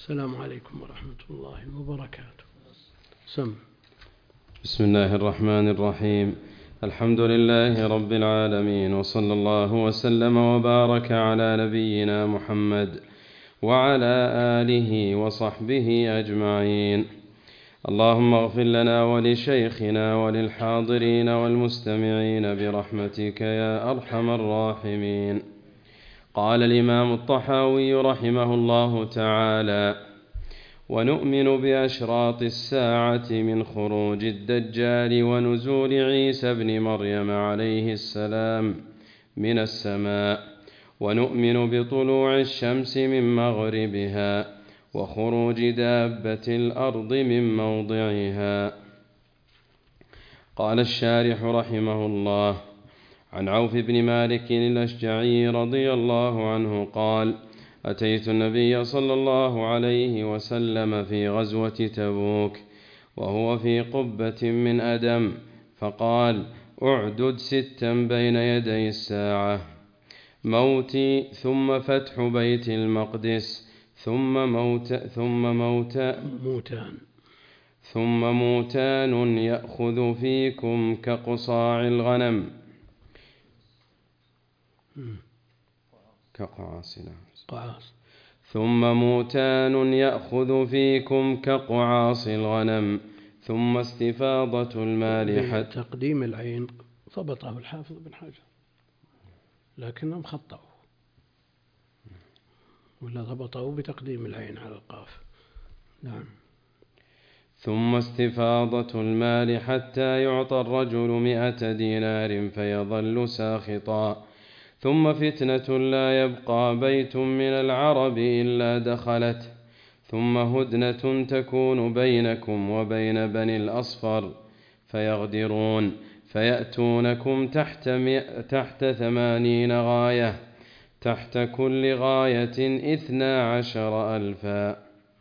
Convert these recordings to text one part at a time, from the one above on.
السلام عليكم ورحمة الله وبركاته. بسم الله الرحمن الرحيم. الحمد لله رب العالمين، وصلى الله وسلم وبارك على نبينا محمد وعلى آله وصحبه أجمعين. اللهم اغفر لنا ولشيخنا وللحاضرين والمستمعين برحمتك يا أرحم الراحمين. قال الإمام الطحاوي رحمه الله تعالى: ونؤمن بأشراط الساعة من خروج الدجال ونزول عيسى بن مريم عليه السلام من السماء، ونؤمن بطلوع الشمس من مغربها وخروج دابة الأرض من موضعها. قال الشارح رحمه الله: عن عوف بن مالك الأشجعي رضي الله عنه قال: أتيت النبي صلى الله عليه وسلم في غزوة تبوك وهو في قبة من أدم، فقال: أعدد 6 بين يدي الساعة: موتي، ثم فتح بيت المقدس، ثم موتان يأخذ فيكم كقصاع الغنم ثم موتان يأخذ فيكم كقعاص الغنم، ثم استفاضة المال. تقديم العين ضبطه الحافظ بن حجر، لكنهم خطأوا، ولا ضبطه بتقديم العين على القاف. نعم. ثم استفاضة المال حتى يعطى الرجل 100 دينار فيظل ساخطا، ثم فتنة لا يبقى بيت من العرب إلا دخلت، ثم هدنة تكون بينكم وبين بني الأصفر فيغدرون فيأتونكم تحت 80 غاية، تحت كل غاية 12,000.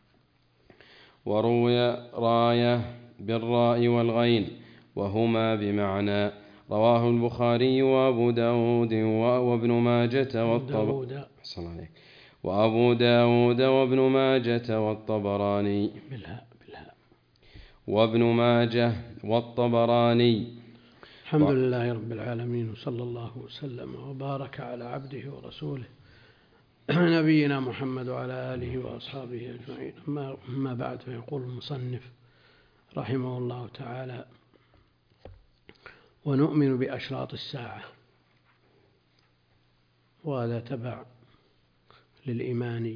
وروي راية بالراء والغين وهما بمعنى. رواه البخاري وأبو داود وابن ماجة وابن ماجة والطبراني وابن ماجه والطبراني. الحمد لله رب العالمين، وصلى الله وسلم وبارك على عبده ورسوله نبينا محمد وعلى آله وأصحابه أجمعين. أما بعد، فيقول المصنف رحمه الله تعالى: ونؤمن بأشراط الساعة. وهذا تبع للإيمان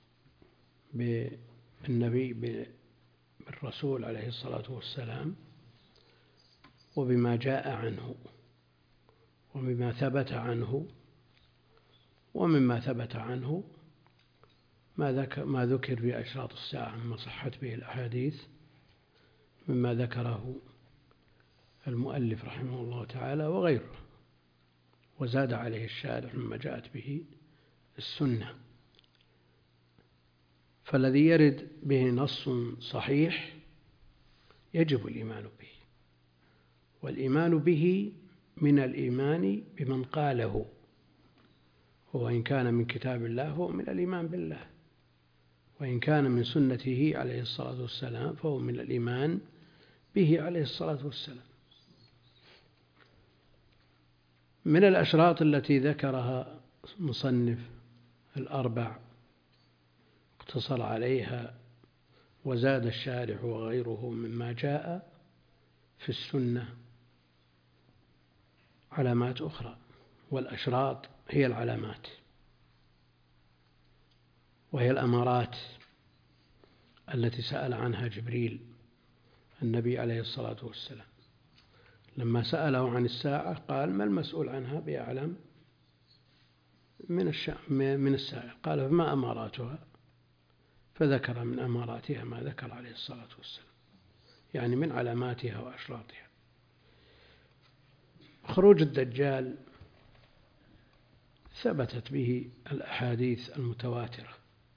بالنبي بالرسول عليه الصلاة والسلام، وبما جاء عنه وبما ثبت عنه، ومما ثبت عنه ما ذكر في أشراط الساعة مما صحت به الأحاديث، مما ذكره المؤلف رحمه الله تعالى وغيره، وزاد عليه الشارح مما جاءت به السنة. فالذي يرد به نص صحيح يجب الإيمان به، والإيمان به من الإيمان بمن قاله، وإن كان من كتاب الله فهو من الإيمان بالله، وإن كان من سنته عليه الصلاة والسلام فهو من الإيمان به عليه الصلاة والسلام. من الأشراط التي ذكرها مصنف الأربع اقتصر عليها، وزاد الشارح وغيره مما جاء في السنة علامات أخرى. والأشراط هي العلامات، وهي الأمارات التي سأل عنها جبريل النبي عليه الصلاة والسلام لما سأله عن الساعة، قال: ما المسؤول عنها بأعلم من السائل؟ قال: فما أماراتها؟ فذكر من أماراتها ما ذكر عليه الصلاة والسلام، يعني من علاماتها وأشراطها. خروج الدجال ثبتت به الأحاديث المتواترة،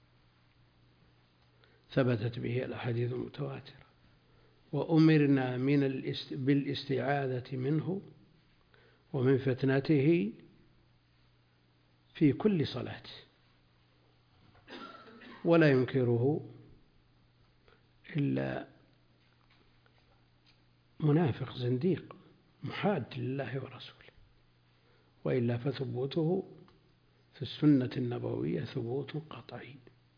وأمرنا بالاستعاذة منه ومن فتنته في كل صلاة. ولا ينكره إلا منافق زنديق محاد لله ورسوله، وإلا فثبوته في السنة النبوية ثبوت قطعي.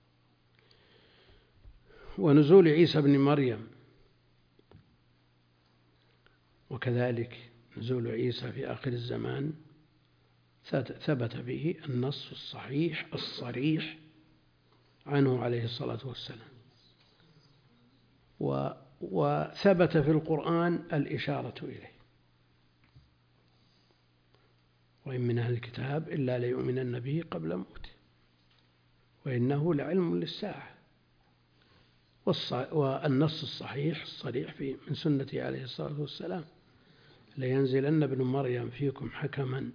ونزول عيسى بن مريم، وكذلك نزول عيسى في آخر الزمان ثبت به النص الصحيح الصريح عنه عليه الصلاة والسلام، وثبت في القرآن الإشارة إليه: وإن من أهل الكتاب إلا ليؤمنن به قبل موته وإنه لعلم للساعة. والنص الصحيح الصريح من سنته عليه الصلاة والسلام: لينزلن ابن مريم فيكم حكما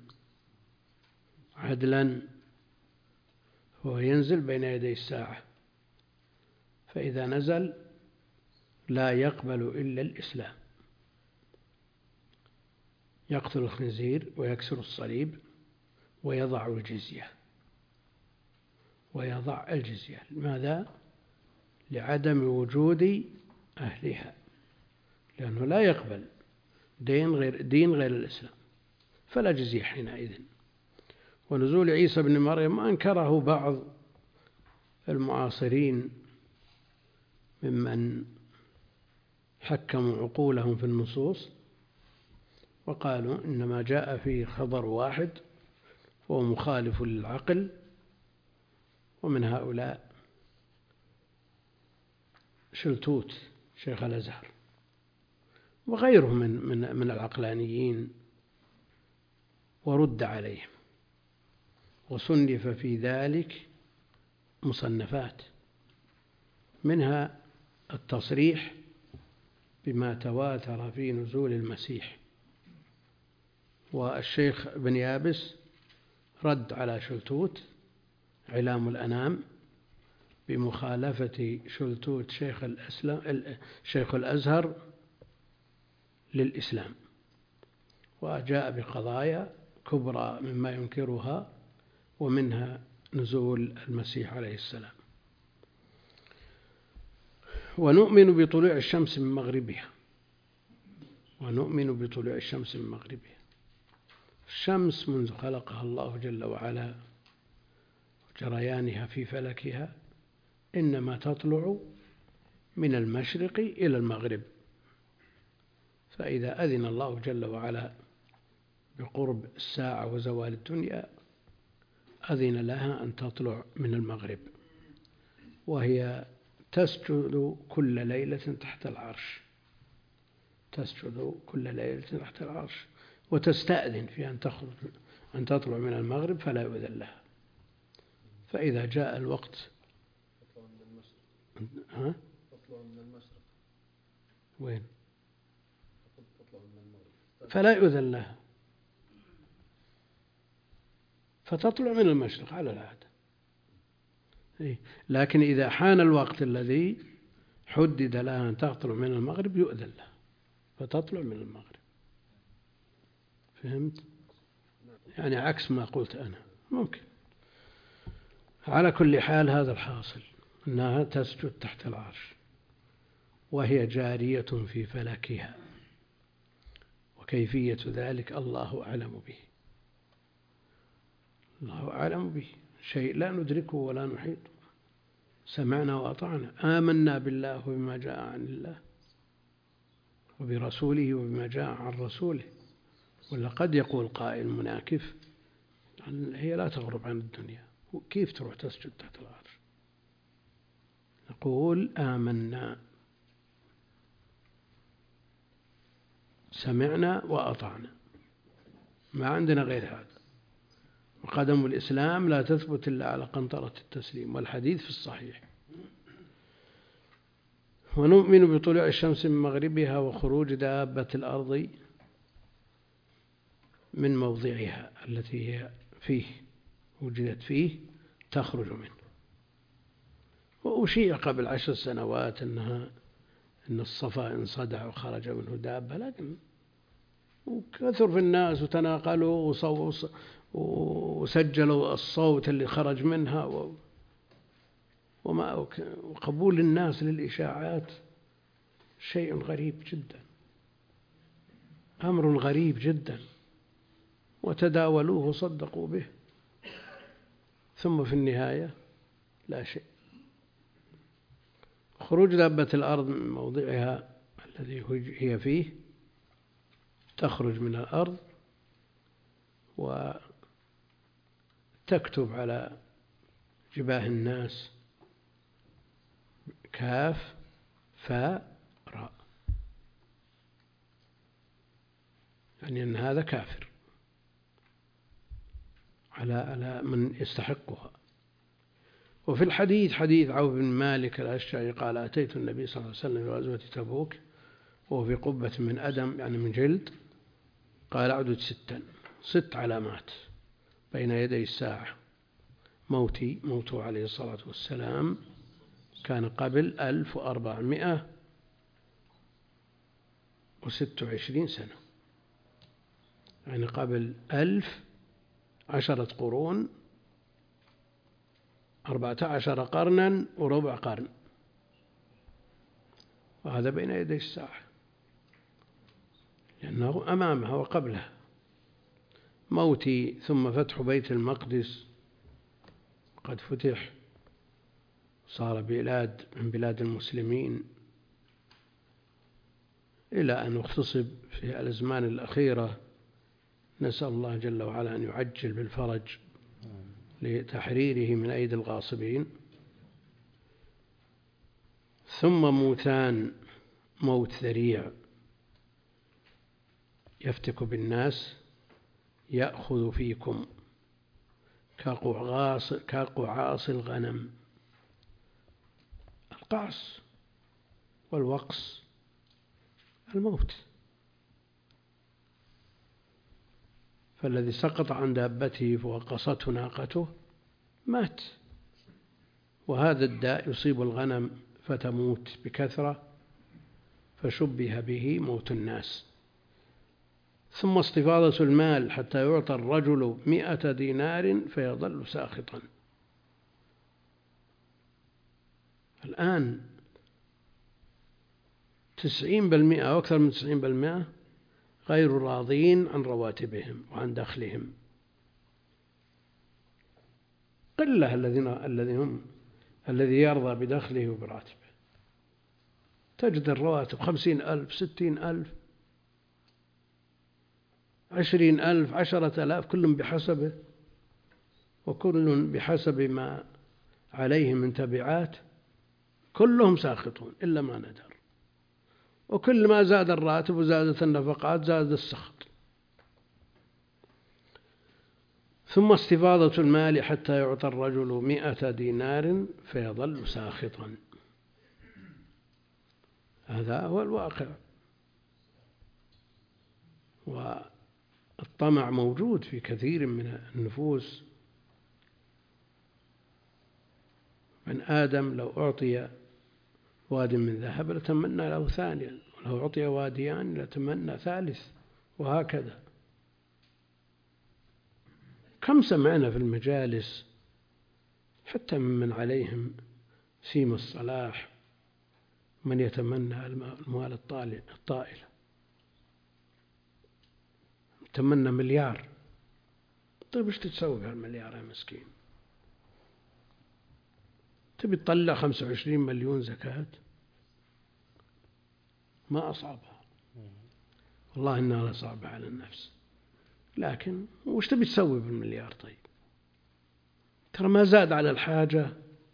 عدلا، هو ينزل بين يدي الساعة، فإذا نزل لا يقبل إلا الإسلام، يقتل الخنزير ويكسر الصليب ويضع الجزية. لماذا؟ لعدم وجود أهلها، لأنه لا يقبل دين غير الإسلام، فلا جزية حينئذ. ونزول عيسى بن مريم أنكره بعض المعاصرين ممن حكموا عقولهم في النصوص، وقالوا إنما جاء فيه خبر واحد وهو مخالف للعقل، ومن هؤلاء شلتوت شيخ الأزهر وغيرهم من العقلانيين، ورد عليهم، وصنف في ذلك مصنفات، منها التصريح بما تواتر في نزول المسيح. والشيخ بن يابس رد على شلتوت علام الأنام بمخالفة شلتوت شيخ الأزهر للإسلام، وجاء بقضايا كبرى مما ينكرها، ومنها نزول المسيح عليه السلام. ونؤمن بطلوع الشمس من مغربها. الشمس منذ خلقها الله جل وعلا وجريانها في فلكها إنما تطلع من المشرق إلى المغرب، فإذا أذن الله جل وعلا بقرب الساعة وزوال الدنيا أذن لها أن تطلع من المغرب، وهي تسجد كل ليلة تحت العرش، وتستأذن في أن تطلع من المغرب فلا يؤذن لها. فإذا جاء الوقت وين؟ فلا يؤذن لها، فتطلع من المشرق على العادة. لكن إذا حان الوقت الذي حدد لها أن تطلع من المغرب يؤذن لها فتطلع من المغرب. فهمت؟ يعني عكس ما قلت أنا ممكن. على كل حال هذا الحاصل، أنها تسجد تحت العرش وهي جارية في فلكها، وكيفية ذلك الله أعلم به، شيء لا ندركه ولا نحيط. سمعنا وأطعنا، آمنا بالله وبما جاء عن الله وبرسوله وبما جاء عن رسوله. ولقد يقول قائل مناكف: هي لا تغرب عن الدنيا، كيف تروح تسجد تحت العرش؟ نقول آمنا، سمعنا وأطعنا، ما عندنا غير هذا. وقدم الإسلام لا تثبت إلا على قنطرة التسليم، والحديث في الصحيح. ونؤمن بطلوع الشمس من مغربها وخروج دابة الأرض من موضعها التي هي فيه وجدت فيه تخرج منه. وأشيع قبل 10 سنوات أن الصفا انصدع وخرج منه دابة، لكن وكثر في الناس وتناقلوا وسجلوا الصوت اللي خرج منها وقبول الناس للإشاعات شيء غريب جدا، أمر غريب جدا، وتداولوه وصدقوا به، ثم في النهاية لا شيء. خروج دابة الأرض من موضعها الذي هي فيه، تخرج من الأرض وتكتب على جباه الناس كاف فاء راء، يعني أن هذا كافر على من يستحقها. وفي الحديث حديث عوف بن مالك الأشجعي قال: أتيت النبي صلى الله عليه وسلم في غزوة تبوك وهو في قبة من أدم، يعني من جلد، قال: أعدد 6 علامات بين يدي الساعة، موته عليه الصلاة والسلام كان قبل 1426 سنة، يعني قبل 10 قرون، 14 قرنا وربع قرن، وهذا بين يدي الساعة لأنه أمامها وقبلها. موتي ثم فتح بيت المقدس، قد فتح، صار بلاد من بلاد المسلمين، إلى أن اغتصب في الأزمان الأخيرة. نسأل الله جل وعلا أن يعجل بالفرج لتحريره من أيدي الغاصبين. ثم موتان: موت ذريع يفتك بالناس، يأخذ فيكم كقعاص الغنم. القعص والوقص الموت، فالذي سقط عن دابته فوقصته ناقته مات. وهذا الداء يصيب الغنم فتموت بكثرة، فشبه به موت الناس. ثم استفاضة المال حتى يعطى الرجل 100 دينار فيظل ساخطا. الآن 90% أو أكثر من 90% غير راضين عن رواتبهم وعن دخلهم. قلة الذي يرضى بدخله وبراتبه. تجد الرواتب 50,000 60,000 20,000 10,000، كل بحسبه، وكل بحسب ما عليه من تبعات، كلهم ساخطون إلا ما ندر. وكل ما زاد الراتب وزادت النفقات زاد السخط. ثم استفاضة المال حتى يعطى الرجل 100 دينار فيظل ساخطا. هذا هو الواقع. والطمع موجود في كثير من النفوس. من آدم لو أعطي واد من ذهب لتمنى له ثانيا، ولو أعطي واديان لتمنى ثالث، وهكذا. كم سمعنا في المجالس حتى ممن عليهم سيم الصلاح من يتمنى المال الطائلة، يتمنى مليار. طيب ايش تسوي بهالمليار يا مسكين؟ تبي تطلع 25 مليون زكاة؟ ما أصعبها، والله إنها صعبة على النفس. لكن وش تبي تسوي بالمليار؟ طيب ترى ما زاد على الحاجة،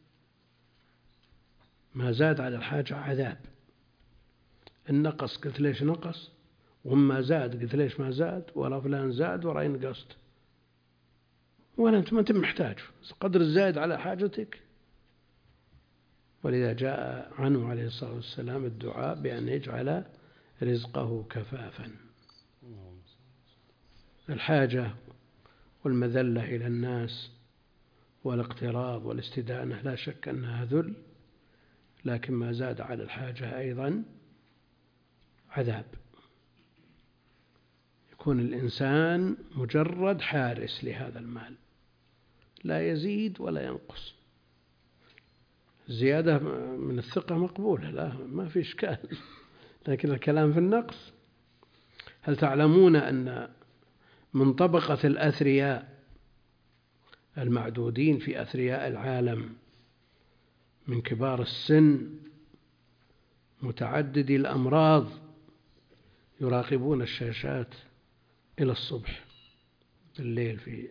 ما زاد على الحاجة عذاب. النقص قلت ليش نقص، وما زاد قلت ليش ما زاد، ولا فلان زاد ولا نقصت، ولا أنت ما أنت محتاج، قدر الزائد على حاجتك. ولذا جاء عنه عليه الصلاة والسلام الدعاء بأن يجعل رزقه كفافا. الحاجة والمذلة إلى الناس والاقتراض والاستدانة لا شك أنها ذل، لكن ما زاد على الحاجة أيضا عذاب. يكون الإنسان مجرد حارس لهذا المال، لا يزيد ولا ينقص. زيادة من الثقة مقبولة، لا ما في إشكال، لكن الكلام في النقص. هل تعلمون أن من طبقة الأثرياء المعدودين في أثرياء العالم من كبار السن متعددي الأمراض يراقبون الشاشات إلى الصبح الليل في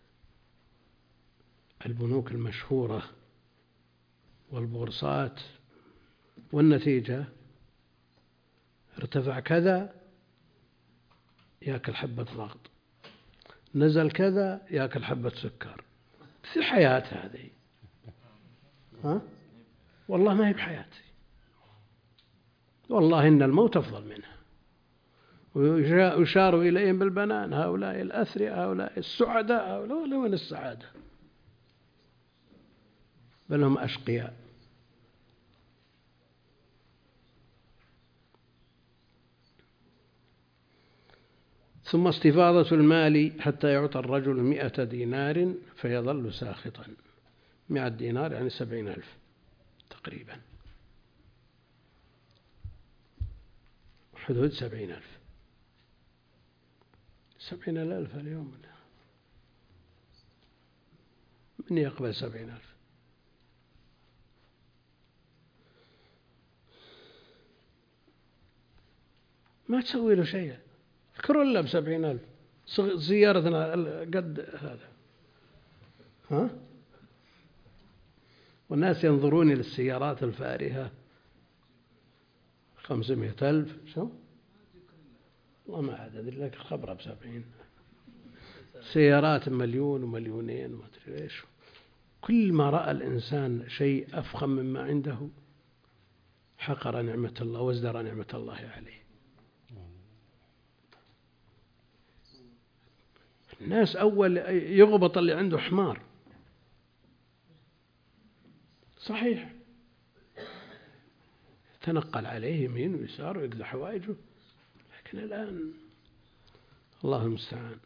البنوك المشهورة والبورصات، والنتيجة ارتفع كذا يأكل حبة ضغط، نزل كذا يأكل حبة سكر. في الحياة هذه والله ما هي بحياتي، والله إن الموت أفضل منها. ويشار إليهم بالبنان، هؤلاء الأثرياء، هؤلاء السعداء، هؤلاء وين السعادة؟ بل هم أشقياء. ثم استفاضة المال حتى يعطى الرجل 100 دينار فيظل ساخطا. 100 دينار يعني 70,000 تقريبا، حدود 70,000. 70,000 اليوم من يقبل 70,000؟ ما تسوي له شيء، كرولا ب70,000، سيارتنا قد هذا. والناس ينظرون إلى السيارات الفارهة 500,000 شو؟ والله ما عدد لك خبرة ب70. سيارات 1,000,000 و2,000,000 ما أدري إيش. كل ما رأى الإنسان شيء أفخم مما عنده حقر نعمة الله وازدرى نعمة الله عليه. الناس أول يغبط اللي عنده حمار، صحيح، تنقل عليه يمين ويسار ويقضي حوائجه، لكن الآن الله المستعان.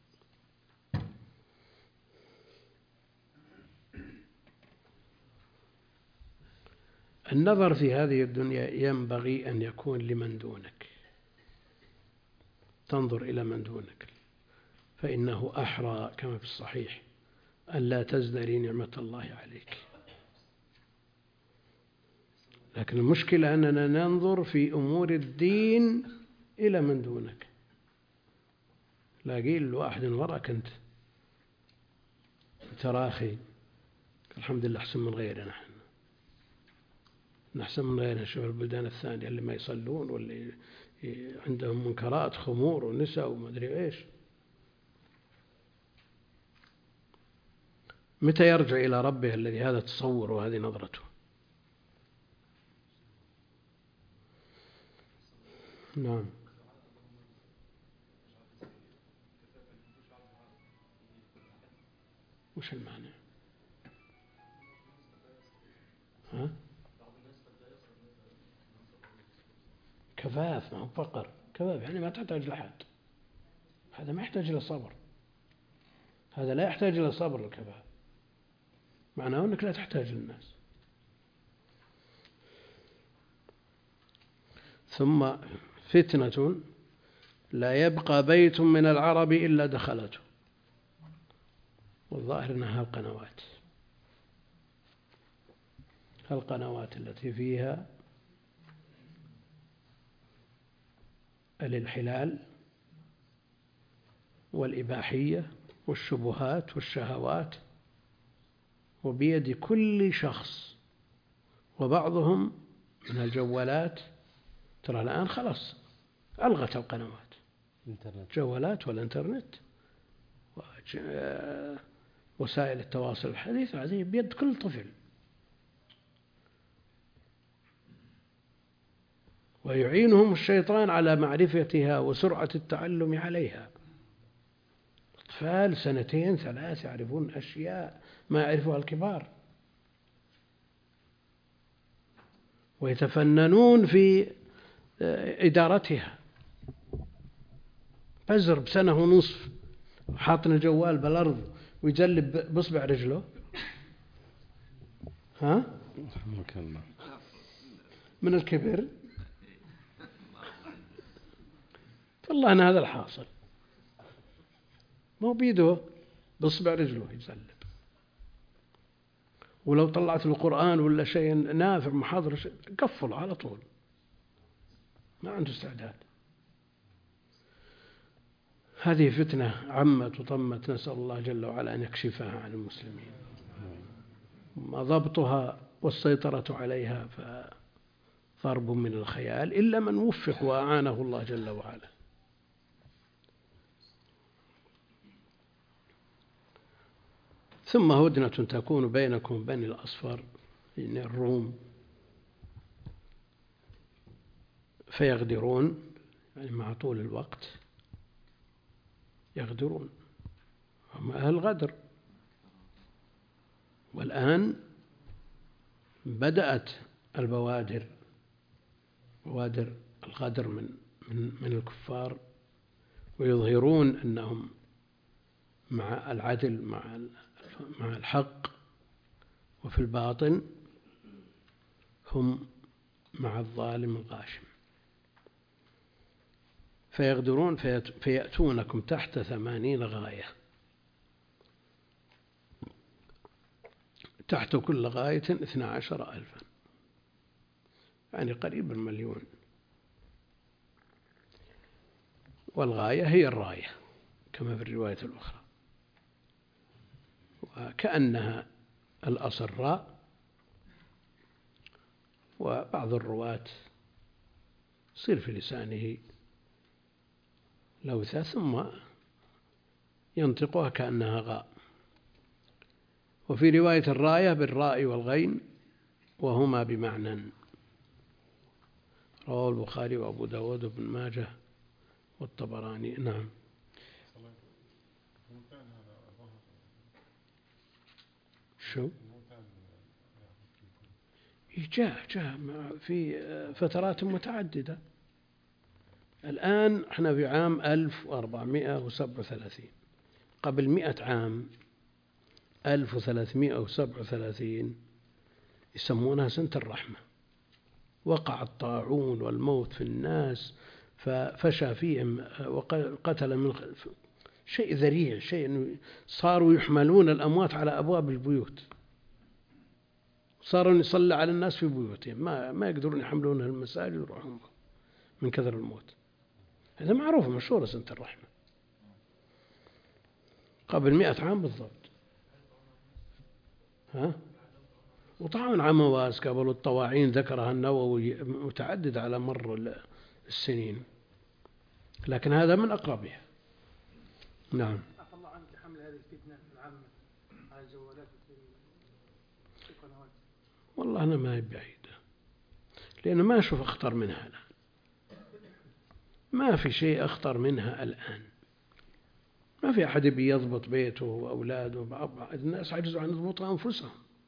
النظر في هذه الدنيا ينبغي أن يكون لمن دونك، تنظر إلى من دونك، فإنه أحرى كما في الصحيح أن لا تزدري نعمة الله عليك. لكن المشكلة أننا ننظر في أمور الدين إلى من دونك. لا قيل لواحد وراك أنت تراخي، الحمد لله أحسن من غيرنا، نحسن من غيرنا. شوف البلدان الثانية اللي ما يصلون واللي عندهم منكرات، خمور ونساء وما أدري إيش. متى يرجع إلى ربه الذي هذا تصور وهذه نظرته؟ نعم. وش المعنى؟ كفاف، ما هو فقر. كفاف يعني ما تحتاج لحد، هذا ما يحتاج إلى صبر، هذا لا يحتاج إلى صبر. الكفاف معناه أنك لا تحتاج للناس. ثم فتنة لا يبقى بيت من العرب إلا دخلته، والظاهر أنها القنوات التي فيها الانحلال والإباحية والشبهات والشهوات، وبيد كل شخص. وبعضهم من الجوالات، ترى الآن خلاص ألغت القنوات، جوالات والإنترنت ووسائل التواصل الحديث هذه بيد كل طفل، ويعينهم الشيطان على معرفتها وسرعة التعلم عليها. أطفال 2 3 يعرفون أشياء ما يعرفها الكبار، ويتفننون في إدارتها. بزر بسنة ونصف حاطن الجوال بالأرض ويجلب بصبع رجله، من الكبر. والله أنا هذا الحاصل، مو بيده بصبع رجله يسلم. ولو طلعت القرآن ولا شيء نافع محاضرة قفل على طول، ما عنده استعداد. هذه فتنة عمت وطمت، نسأل الله جل وعلا أن يكشفها عن المسلمين. ما ضبطها والسيطرة عليها فضرب من الخيال، إلا من وفق وأعانه الله جل وعلا. ثم هدنة تكون بينكم بني الأصفر، يعني الروم، فيغدرون، يعني مع طول الوقت يغدرون، هم أهل غدر. والآن بدأت البوادر، بوادر الغدر من الكفار، ويظهرون أنهم مع العدل، مع الحق، وفي الباطن هم مع الظالم الغاشم. فيغدرون فيأتونكم تحت 80 غاية، تحت كل غاية 12,000، يعني قريب 1,000,000. والغاية هي الراية كما في الرواية الأخرى، وكأنها الأصل راء. وبعض الرواة يصير في لسانه لوثة ثم ينطقها كأنها غاء. وفي رواية الراية بالراء والغين وهما بمعنى، رواه البخاري وأبو داود وابن ماجه والطبراني. نعم. شو جاء في فترات متعددة. الآن احنا في عام 1437، قبل 100 عام 1337 يسمونها سنة الرحمة. وقع الطاعون والموت في الناس، ففشى فيهم وقتل من شيء ذريع، شيء صاروا يحملون الأموات على أبواب البيوت، صاروا يصلى على الناس في بيوتهم، ما يقدرون يحملونها المساجد ويروحون من كثر الموت. هذا معروف مشهورة سنة الرحمة، قبل 100 عام بالضبط. وطبعا عمواس قبل الطواعين ذكرها النووي متعدد على مر السنين، لكن هذا من أقربها. نعم. عفى الله عنك حمل هذه الفتنة العامة على الجوالات والقنوات. والله أنا ما هي بعيدة، لأنه ما أشوف أخطر منها الآن، ما في شيء أخطر منها الآن. ما في أحد بيضبط بيته وأولاده، الناس عجزوا عن يضبطوا أنفسهم.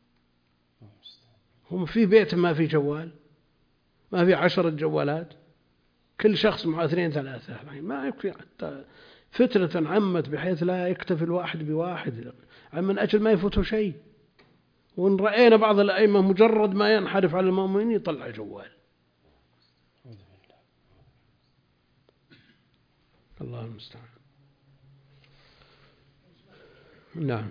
هم في بيت ما في جوال، ما في 10 جوالات، كل شخص مع 2 3، ما يكفي. حتى فتنة عمت بحيث لا يكتفي الواحد بواحد من أجل ما يفوته شيء. وإن رأينا بعض الأئمة مجرد ما ينحرف على المؤمنين يطلع جوال. الله المستعان. نعم.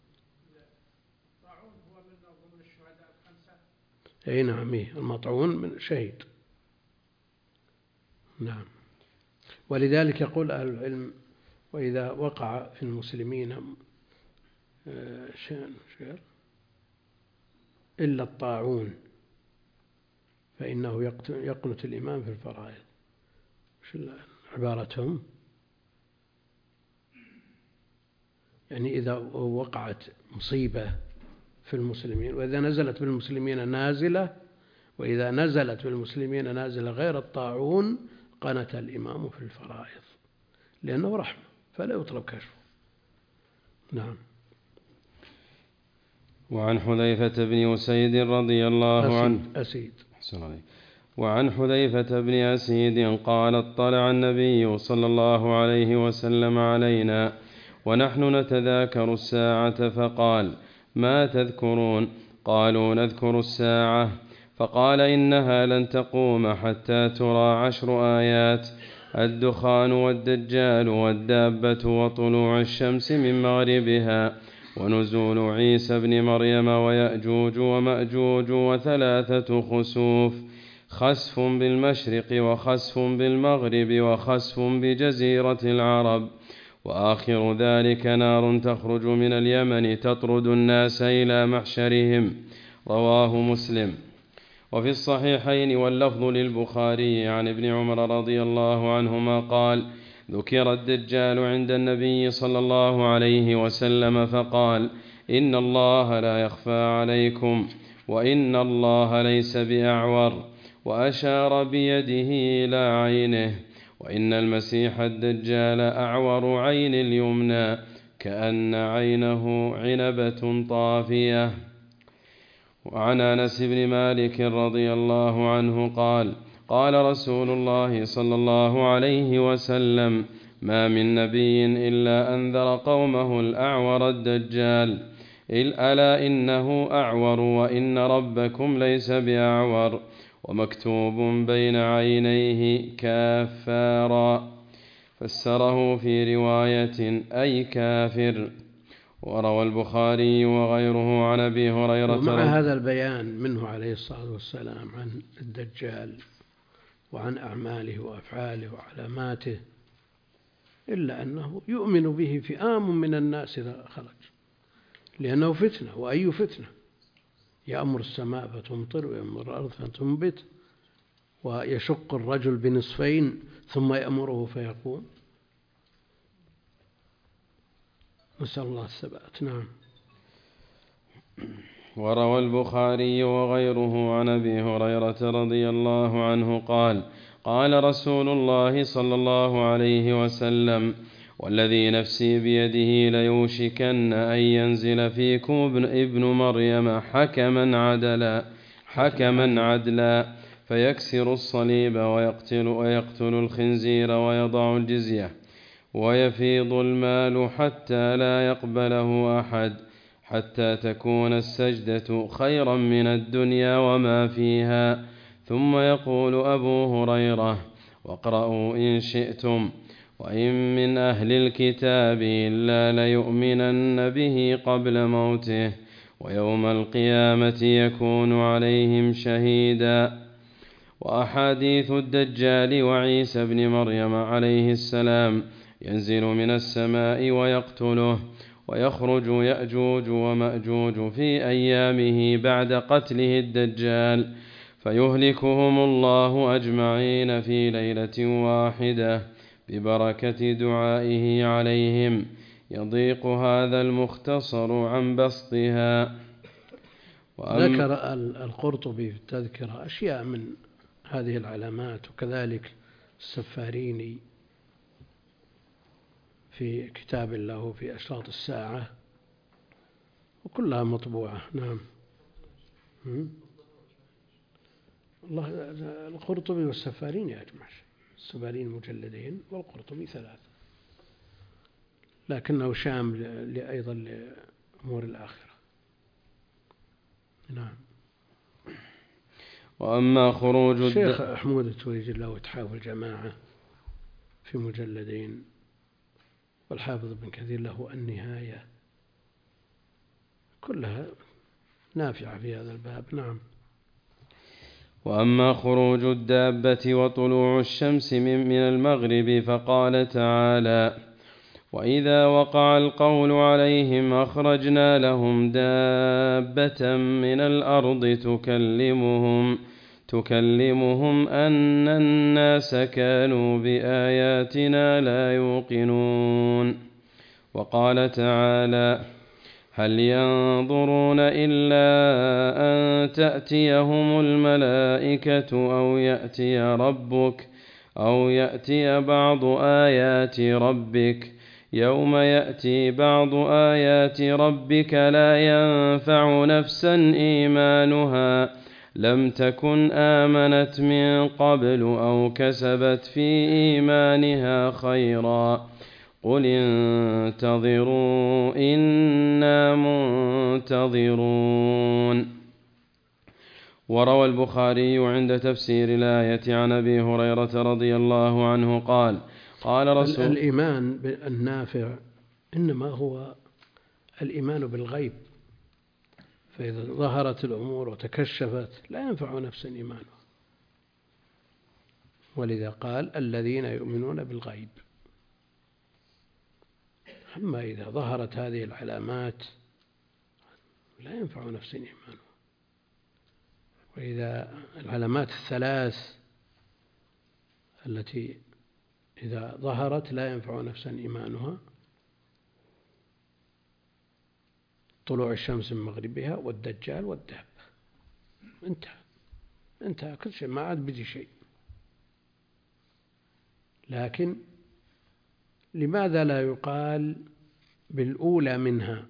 أي نعم، المطعون من شهيد. نعم. ولذلك يقول أهل العلم: وإذا وقع في المسلمين شيء إلا الطاعون فإنه يقنت الإمام في الفرائض. شو عبارتهم؟ يعني إذا وقعت مصيبة في المسلمين، وإذا نزلت بالمسلمين نازلة، وإذا نزلت بالمسلمين نازلة غير الطاعون قنت الإمام في الفرائض، لأنه رحمة فلا يطلب كشفه. نعم. وعن حذيفة بن أسيد رضي الله عنه وعن حذيفة بن أسيد قال: اطلع النبي صلى الله عليه وسلم علينا ونحن نتذاكر الساعة فقال: ما تذكرون؟ قالوا نذكر الساعة، فقال إنها لن تقوم حتى ترى 10 آيات: الدخان والدجال والدابة وطلوع الشمس من مغربها ونزول عيسى بن مريم ويأجوج ومأجوج وثلاثة خسوف: خسف بالمشرق وخسف بالمغرب وخسف بجزيرة العرب، وآخر ذلك نار تخرج من اليمن تطرد الناس إلى محشرهم. رواه مسلم. وفي الصحيحين واللفظ للبخاري عن ابن عمر رضي الله عنهما قال: ذكر الدجال عند النبي صلى الله عليه وسلم فقال: إن الله لا يخفى عليكم، وإن الله ليس بأعور، وأشار بيده إلى عينه، وإن المسيح الدجال أعور عين اليمنى كأن عينه عنبة طافية. وعن أنس بن مالك رضي الله عنه قال: قال رسول الله صلى الله عليه وسلم: ما من نبي إلا أنذر قومه الأعور الدجال، ألا إنه أعور وإن ربكم ليس بأعور، ومكتوب بين عينيه كافارا، فسره في رواية أي كافر. وروى البخاري وغيره عن أبي هريرة. ومع هذا البيان منه عليه الصلاة والسلام عن الدجال وعن أعماله وأفعاله وعلاماته، إلا أنه يؤمن به فئام من الناس إذا خرج، لأنه فتنة، وأي فتنة، يأمر السماء فتمطر ويأمر الأرض فتنبت ويشق الرجل بنصفين ثم يأمره فيقوم. نسأل الله الثبات. نعم. وروى البخاري وغيره عن أبي هريرة رضي الله عنه قال: قال رسول الله صلى الله عليه وسلم: والذي نفسي بيده ليوشكن أن ينزل فيكم ابن مريم حكما عدلا فيكسر الصليب ويقتل الخنزير ويضع الجزية ويفيض المال حتى لا يقبله أحد، حتى تكون السجدة خيرا من الدنيا وما فيها. ثم يقول أبو هريرة: واقرأوا إن شئتم: وإن من أهل الكتاب إلا ليؤمنن به قبل موته، ويوم القيامة يكون عليهم شهيدا. وأحاديث الدجال وعيسى بن مريم عليه السلام: ينزل من السماء ويقتله، ويخرج يأجوج ومأجوج في أيامه بعد قتله الدجال، فيهلكهم الله أجمعين في ليلة واحدة ببركة دعائه عليهم. يضيق هذا المختصر عن بسطها. ذكر القرطبي في التذكرة أشياء من هذه العلامات، وكذلك السفاريني في كتاب له في أشراط الساعة، وكلها مطبوعة. نعم. الله، القرطبي والسفاريني أجمع، السفاريني مجلدين والقرطبي 3، لكنه شامل أيضا لأمور الآخرة. نعم. وأما خروج الشيخ حمود التويجي له إتحاف الجماعة في مجلدين، والحافظ ابن كثير له النهاية، كلها نافعة في هذا الباب. نعم. وأما خروج الدابة وطلوع الشمس من المغرب فقال تعالى: وإذا وقع القول عليهم أخرجنا لهم دابة من الأرض تكلمهم أن الناس كانوا بآياتنا لا يوقنون. وقال تعالى: هل ينظرون إلا أن تأتيهم الملائكة أو يأتي بعض آيات ربك. يوم يأتي بعض آيات ربك لا ينفع نفسا إيمانها لم تكن آمنت من قبل أو كسبت في إيمانها خيرا قل انتظروا إنا منتظرون. وروى البخاري عند تفسير الآية عن أبي هريرة رضي الله عنه قال قال رسول الإيمان النافع إنما هو الإيمان بالغيب، فإذا ظهرت الأمور وتكشفت لا ينفع نفسا إيمانها، ولذا قال الذين يؤمنون بالغيب. أما إذا ظهرت هذه العلامات لا ينفع نفسا إيمانها، وإذا العلامات الثلاث التي إذا ظهرت لا ينفع نفسا إيمانها: طلوع الشمس من مغربها والدجال والدابة. انتهى كل شيء، ما عاد بدي شيء. لكن لماذا لا يقال بالأولى منها؟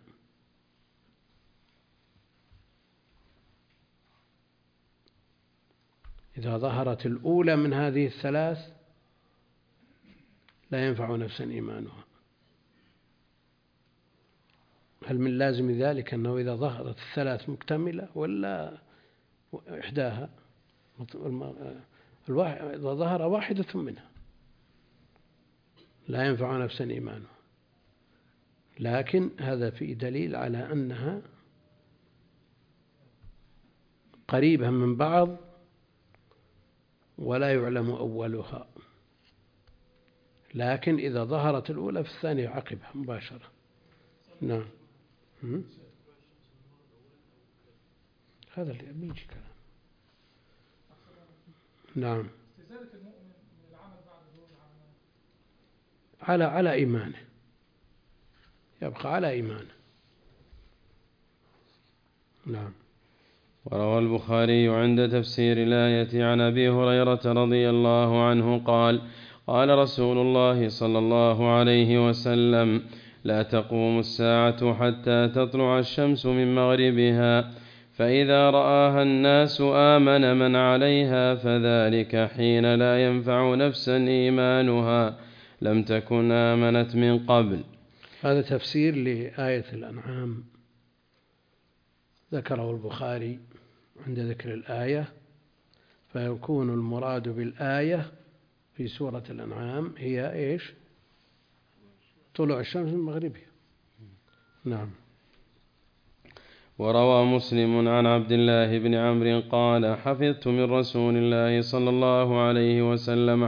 إذا ظهرت الأولى من هذه الثلاث لا ينفع نفسا إيمانها. هل من لازم ذلك أنه إذا ظهرت الثلاث مكتملة ولا إحداها؟ إذا ظهر واحدة منها لا ينفع نفسا إيمانها. لكن هذا فيه دليل على أنها قريبة من بعض ولا يعلم أولها، لكن إذا ظهرت الأولى في الثانية عقبها مباشرة. نعم، هذا اللي بيجي كلام. نعم، على إيمانه، يبقى على إيمانه. نعم. وروى البخاري عند تفسير الآية عن أبي هريرة رضي الله عنه قال قال رسول الله صلى الله عليه وسلم لا تقوم الساعة حتى تطلع الشمس من مغربها، فإذا رآها الناس آمن من عليها، فذلك حين لا ينفع نفسا إيمانها لم تكن آمنت من قبل. هذا تفسير لآية الأنعام ذكره البخاري عند ذكر الآية، فيكون المراد بالآية في سورة الأنعام هي إيش؟ طلوع الشمس من مغربها. نعم. وروى مسلم عن عبد الله بن عمرو قال حفظت من رسول الله صلى الله عليه وسلم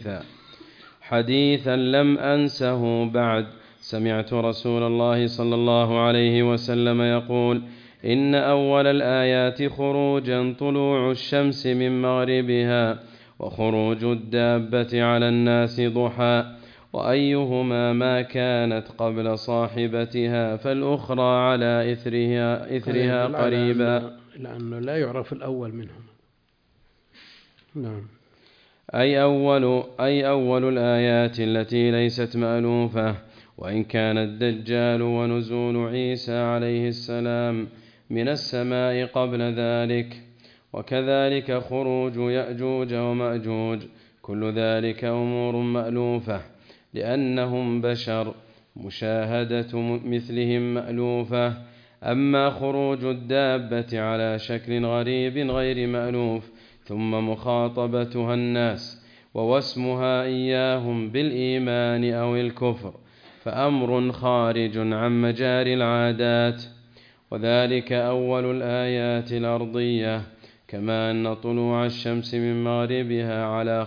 حديثا لم أنسه بعد. سمعت رسول الله صلى الله عليه وسلم يقول إن أول الآيات خروجا طلوع الشمس من مغربها، وخروج الدابة على الناس ضحى، وأيهما ما كانت قبل صاحبتها فالأخرى على إثرها قريبا. لأنه لا يعرف الأول منهم. نعم. أي أول الآيات التي ليست مألوفة، وإن كان الدجال ونزول عيسى عليه السلام من السماء قبل ذلك، وكذلك خروج يأجوج ومأجوج، كل ذلك أمور مألوفة لأنهم بشر، مشاهدة مثلهم مألوفة. أما خروج الدابة على شكل غريب غير مألوف ثم مخاطبتها الناس ووسمها إياهم بالإيمان أو الكفر فأمر خارج عن مجاري العادات، وذلك أول الآيات الأرضية، كما أن طلوع الشمس من مغربها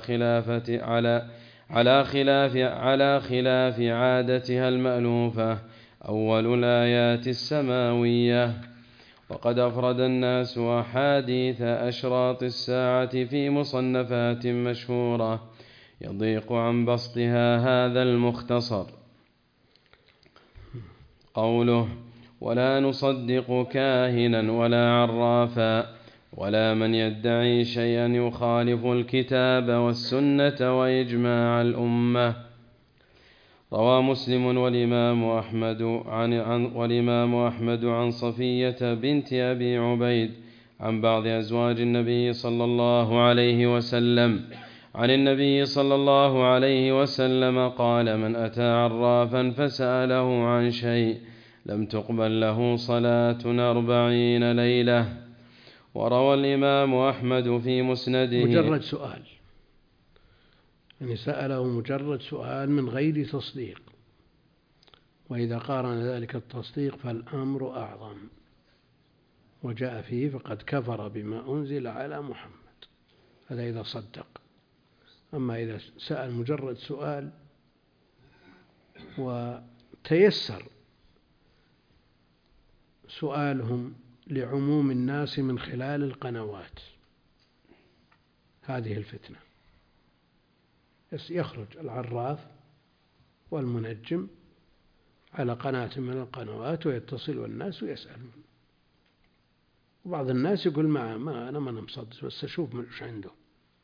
على خلاف عادتها المألوفة أول الآيات السماوية. وقد أفرد الناس أحاديث أشراط الساعة في مصنفات مشهورة يضيق عن بسطها هذا المختصر. قوله ولا نصدق كاهنا ولا عرافا ولا من يدعي شيئا يخالف الكتاب والسنة وإجماع الأمة. روى مسلم والإمام أحمد عن صفية بنت أبي عبيد عن بعض أزواج النبي صلى الله عليه وسلم عن النبي صلى الله عليه وسلم قال: من أتى عرافا فسأله عن شيء لم تقبل له صلاة 40 ليلة. وروى الإمام أحمد في مسنده. مجرد سؤال، يعني سأله مجرد سؤال من غير تصديق، وإذا قارن ذلك التصديق فالأمر أعظم، وجاء فيه فقد كفر بما أنزل على محمد، هذا إذا صدق. أما إذا سأل مجرد سؤال وتيسر سؤالهم لعموم الناس من خلال القنوات، هذه الفتنة. يخرج العراف والمنجم على قناة من القنوات ويتصل الناس ويسألون، وبعض الناس يقول ما أنا ما مصدق بس أشوف من وش عنده،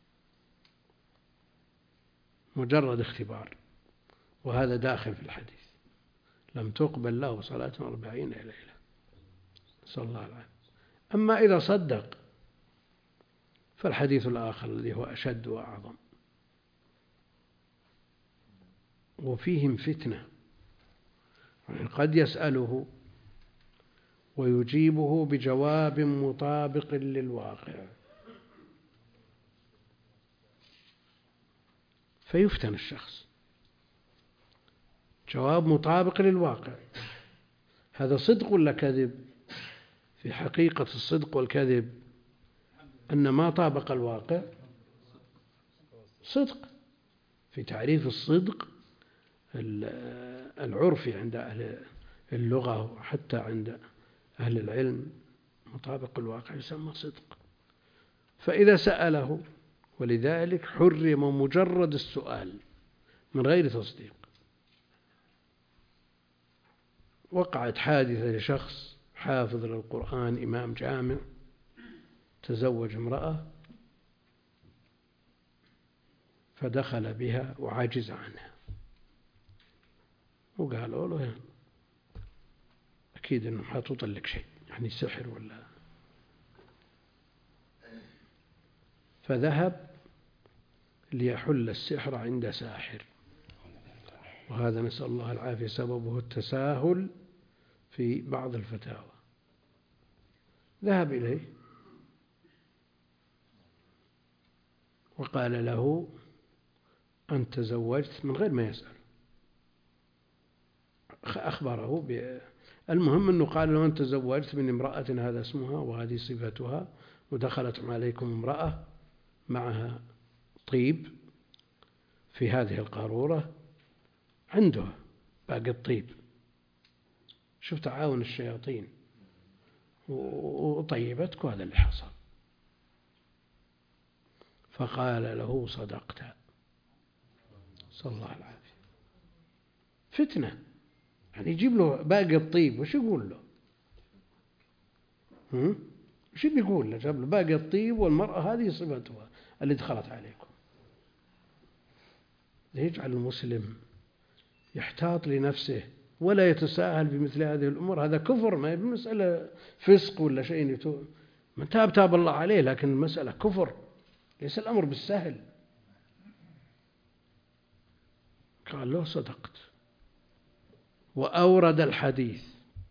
مجرد اختبار، وهذا داخل في الحديث لم تقبل له صلاة 40 ليلة، صلى الله عليه وسلم. أما إذا صدق فالحديث الآخر الذي هو أشد وأعظم، وفيهم فتنة، يعني قد يسأله ويجيبه بجواب مطابق للواقع فيفتن الشخص، جواب مطابق للواقع، هذا صدق ولا كذب؟ في حقيقة الصدق والكذب أن ما طابق الواقع صدق. في تعريف الصدق العرفي عند أهل اللغة وحتى عند أهل العلم، مطابق الواقع يسمى صدق. فإذا سأله، ولذلك حرم مجرد السؤال من غير تصديق. وقعت حادثة لشخص حافظ للقرآن إمام جامع تزوج امرأة فدخل بها وعجز عنها، وقالوا له أكيد أنه حتطلق شيء، يعني سحر ولا. فذهب ليحل السحر عند ساحر، وهذا نسأل الله العافية سببه التساهل في بعض الفتاوى. ذهب إليه وقال له أنت تزوجت من غير ما يسأل، أخبره المهم أنه قال له أنت تزوجت من امرأة هذا اسمها وهذه صفتها، ودخلت عليكم امرأة معها طيب في هذه القارورة، عندها باقي الطيب. شوف تعاون الشياطين، وطيبتك، وهذا اللي حصل. فقال له صدقت، صلى الله العافية. فتنة، يعني يجيب له باقي الطيب، وش يقول له؟ وش بيقول له؟ جاب له باقي الطيب والمرأة هذه صفتها اللي دخلت عليكم. يجعل المسلم يحتاط لنفسه ولا يتساهل بمثل هذه الأمور. هذا كفر، ما هي بمسألة فسق ولا شيء من تاب الله عليه، لكن المسألة كفر، ليس الأمر بالسهل. قال له صدقت، وأورد الحديث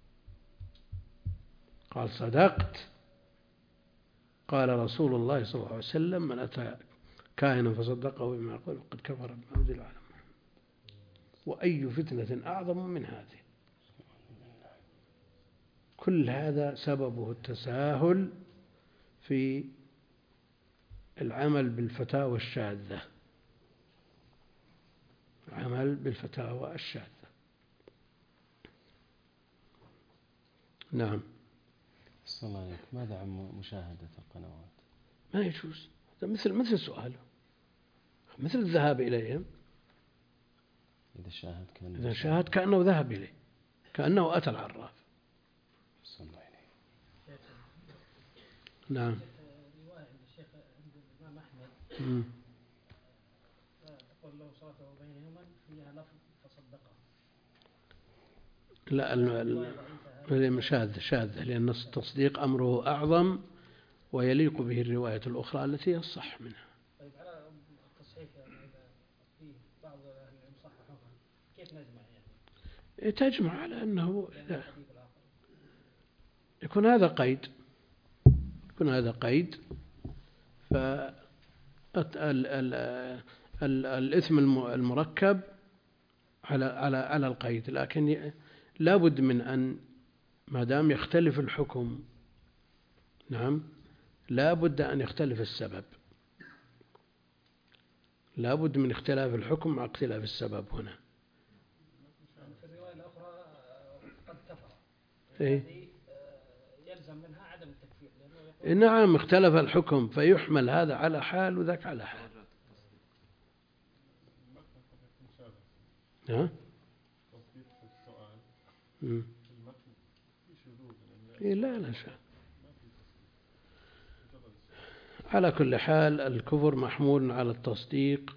قال صدقت. قال رسول الله صلى الله عليه وسلم من أتى كاهنا فصدقه بما يقول قد كفر بما أنزل على محمد. وأي فتنة أعظم من هذه؟ كل هذا سببه التساهل في العمل بالفتاوى الشاذة، العمل بالفتاوى الشاذة. نعم. صلى الله عليه وسلم. ماذا عن مشاهدة القنوات؟ ما يجوز، مثل سؤاله، مثل الذهاب إليهم. إذا شاهد كأنه ذهب إليه، كأنه أتى العراف. صلى الله عليه. نعم. رواية عند الشيخ عند الإمام أحمد تقول له صلاته بينهما فيها لفظ فصدقه. لا شاذة، لأن التصديق أمره أعظم ويليق به الرواية الأخرى التي هي الصح منها. طيب على التصحيح كيف نجمع يعني؟ تجمع على أنه لا. يكون هذا قيد، فالإثم المركب على القيد، لكن لا بد من أن ما دام يختلف الحكم، نعم، لا بد أن يختلف السبب، لا بد من اختلاف الحكم مع اختلاف السبب هنا. في الرواية الأخرى قد كفر، إيه؟ يلزم منها عدم التكفير. نعم، اختلف الحكم فيحمل هذا على حال وذاك على حال. ها؟ إيه لا شاء. على كل حال الكفر محمول على التصديق،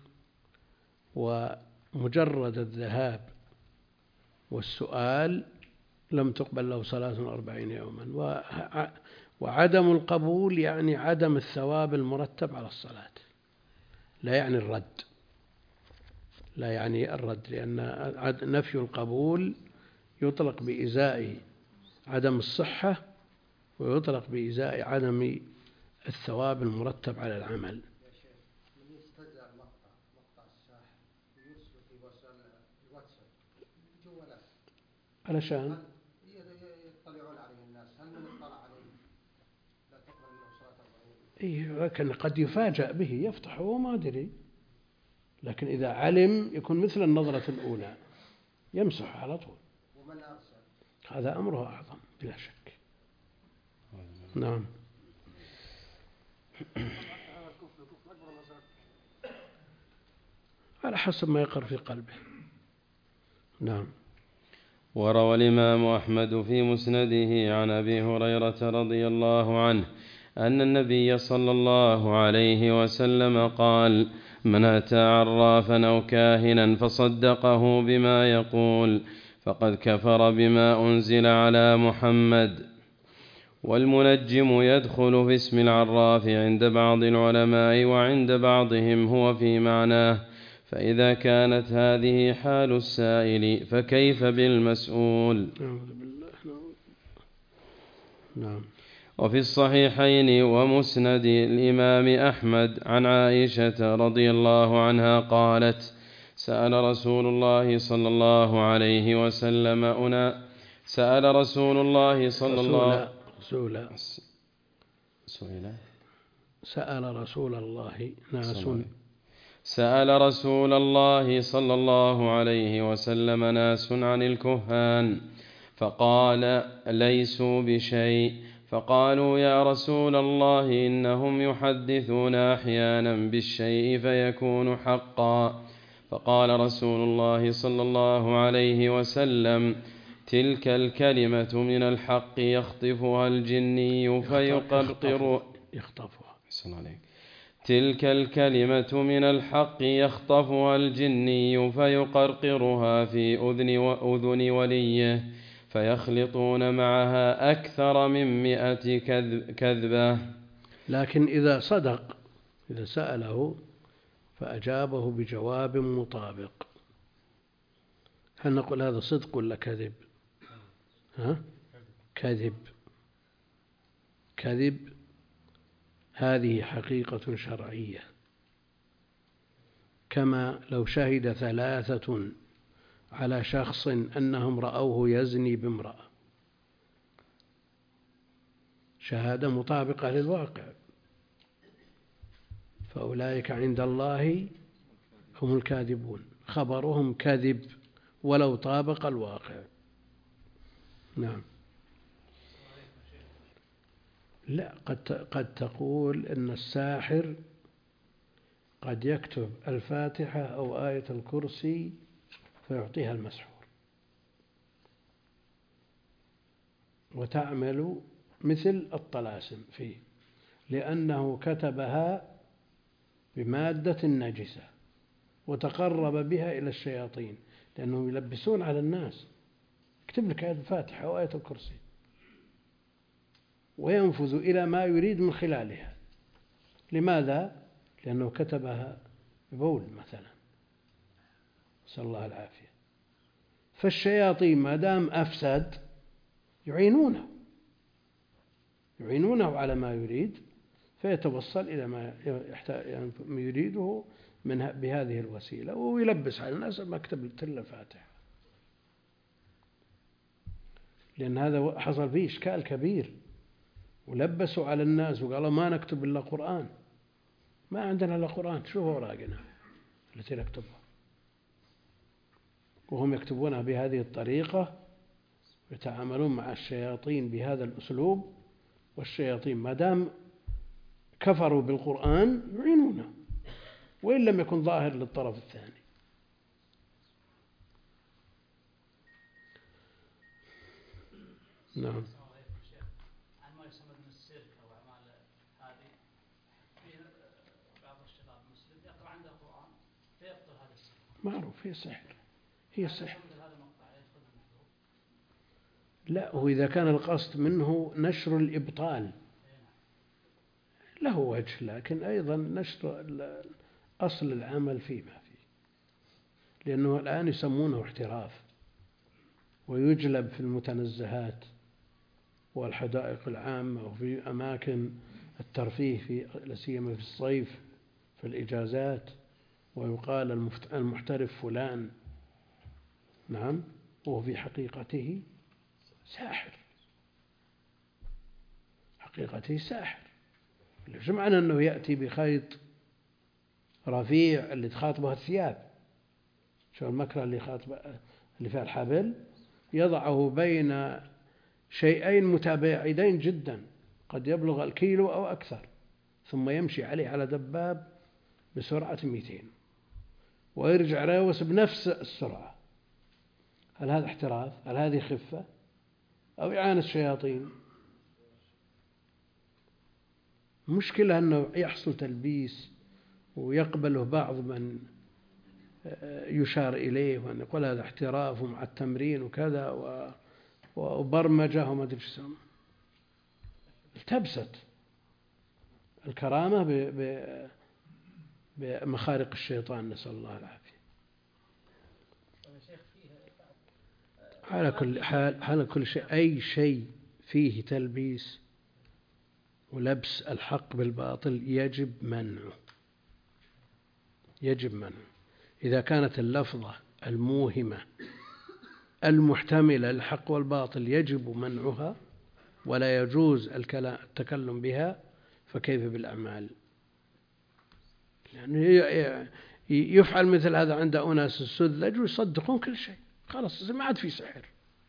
ومجرد الذهاب والسؤال لم تقبل له صلاة 40 يوما، وعدم القبول يعني عدم الثواب المرتب على الصلاة، لا يعني الرد، لأن نفي القبول يطلق بإزاء عدم الصحة، ويطلق بإزاء عدم الثواب المرتب على العمل. يا شيخ، من يستدعي مقطع الساحر ويرسل في الواتساب جوالات علشان يطلعون عليه الناس، هل من اطلع عليه لا تقبل منه صلاة 40؟ إيه، لكن قد يفاجأ به، يفتحه وما أدري، لكن إذا علم يكون مثل النظرة الأولى يمسح على طول. ومن أرسل هذا أمره أعظم بلا شك. نعم. على حسب ما يقر في قلبه. نعم. وروى الإمام أحمد في مسنده عن أبي هريرة رضي الله عنه أن النبي صلى الله عليه وسلم قال: من أتى عرافا أو كاهنا فصدقه بما يقول فقد كفر بما أنزل على محمد. والمنجم يدخل في اسم العراف عند بعض العلماء، وعند بعضهم هو في معناه، فإذا كانت هذه حال السائل فكيف بالمسؤول؟ نعم. وفي الصحيحين ومسند الإمام أحمد عن عائشة رضي الله عنها قالت: سأل رسول الله صلى الله عليه وسلم سأل رسول الله صلى الله سأل رسول الله ناس سأل رسول الله صلى الله عليه وسلم ناس عن الكهان فقال: ليسوا بشيء. فقالوا: يا رسول الله إنهم يحدثون أحيانا بالشيء فيكون حقا. فقال رسول الله صلى الله عليه وسلم: تلك الكلمة من الحق يخطفها الجني فيقرقر تلك الكلمة من الحق يخطفها الجني فيقرقرها في أذن وليه فيخلطون معها أكثر من 100 كذبة. لكن إذا صدق، إذا سأله فأجابه بجواب مطابق، هل نقول هذا صدق ولا كذب؟ كذب. هذه حقيقة شرعية، كما لو شهد 3 على شخص أنهم رأوه يزني بامرأة، شهادة مطابقة للواقع، فأولئك عند الله هم الكاذبون، خبرهم كذب ولو طابق الواقع. نعم. لا، قد تقول إن الساحر قد يكتب الفاتحة أو آية الكرسي فيعطيها المسحور، وتعمل مثل الطلاسم فيه، لأنه كتبها بمادة نجسة وتقرب بها إلى الشياطين، لأنهم يلبسون على الناس، يكتب لك آية الفاتحة أو آية الكرسي وينفذ إلى ما يريد من خلالها. لماذا؟ لأنه كتبها ببول مثلا، نسأل الله العافية، فالشياطين ما دام أفسد يعينونه على ما يريد، فيتوصل إلى ما يريده بهذه الوسيلة، ويلبس على الناس مكتب الفاتحة، لأن هذا حصل فيه إشكال كبير، ولبسوا على الناس وقالوا ما نكتب إلا قرآن، ما عندنا إلا قرآن، شو أوراقنا التي نكتبها؟ وهم يكتبونها بهذه الطريقة، يتعاملون مع الشياطين بهذا الأسلوب، والشياطين ما دام كفروا بالقرآن يعينونه وإن لم يكن ظاهر للطرف الثاني. نعم. عن ما يسمى من السيرك أو أعمال هذه، في بعض الشباب المسلم يقرأ عنده القرآن فيبطل هذا السحر. معروف هي سحر. لا، وإذا كان القصد منه نشر الإبطال له وجه، لكن أيضا نشر أصل العمل فيما فيه، لأنه الآن يسمونه احتراف، ويجلب في المتنزهات والحدائق العامة وفي أماكن الترفيه لا سيما في الصيف في الإجازات، ويقال المحترف فلان. نعم، وهو في حقيقته ساحر، حقيقته ساحر. مش معنى أنه يأتي بخيط رفيع اللي تخاطبه الثياب، شو المكرة اللي فيها الحبل، يضعه بين شيئين متباعدين جدا قد يبلغ 1 كيلو أو أكثر، ثم يمشي عليه على دباب بسرعة 200 ويرجع راوس بنفس السرعة. هل هذا احتراف؟ هل هذه خفة أو إعانة الشياطين؟ مشكلة أنه يحصل تلبيس ويقبله بعض من يشار إليه وأن يقول هذا احتراف ومع التمرين وكذا وبرمجة وما أدري ايش يسمى. التبست الكرامة بمخارق الشيطان، نسأل الله العافية. على كل شيء، أي شيء فيه تلبيس ولبس الحق بالباطل يجب منعه. إذا كانت اللفظة الموهمة المحتملة للحق والباطل يجب منعها ولا يجوز التكلم بها، فكيف بالأعمال؟ يعني يفعل مثل هذا عند أناس السذج ويصدقون كل شيء، خلاص ما عاد في سحر.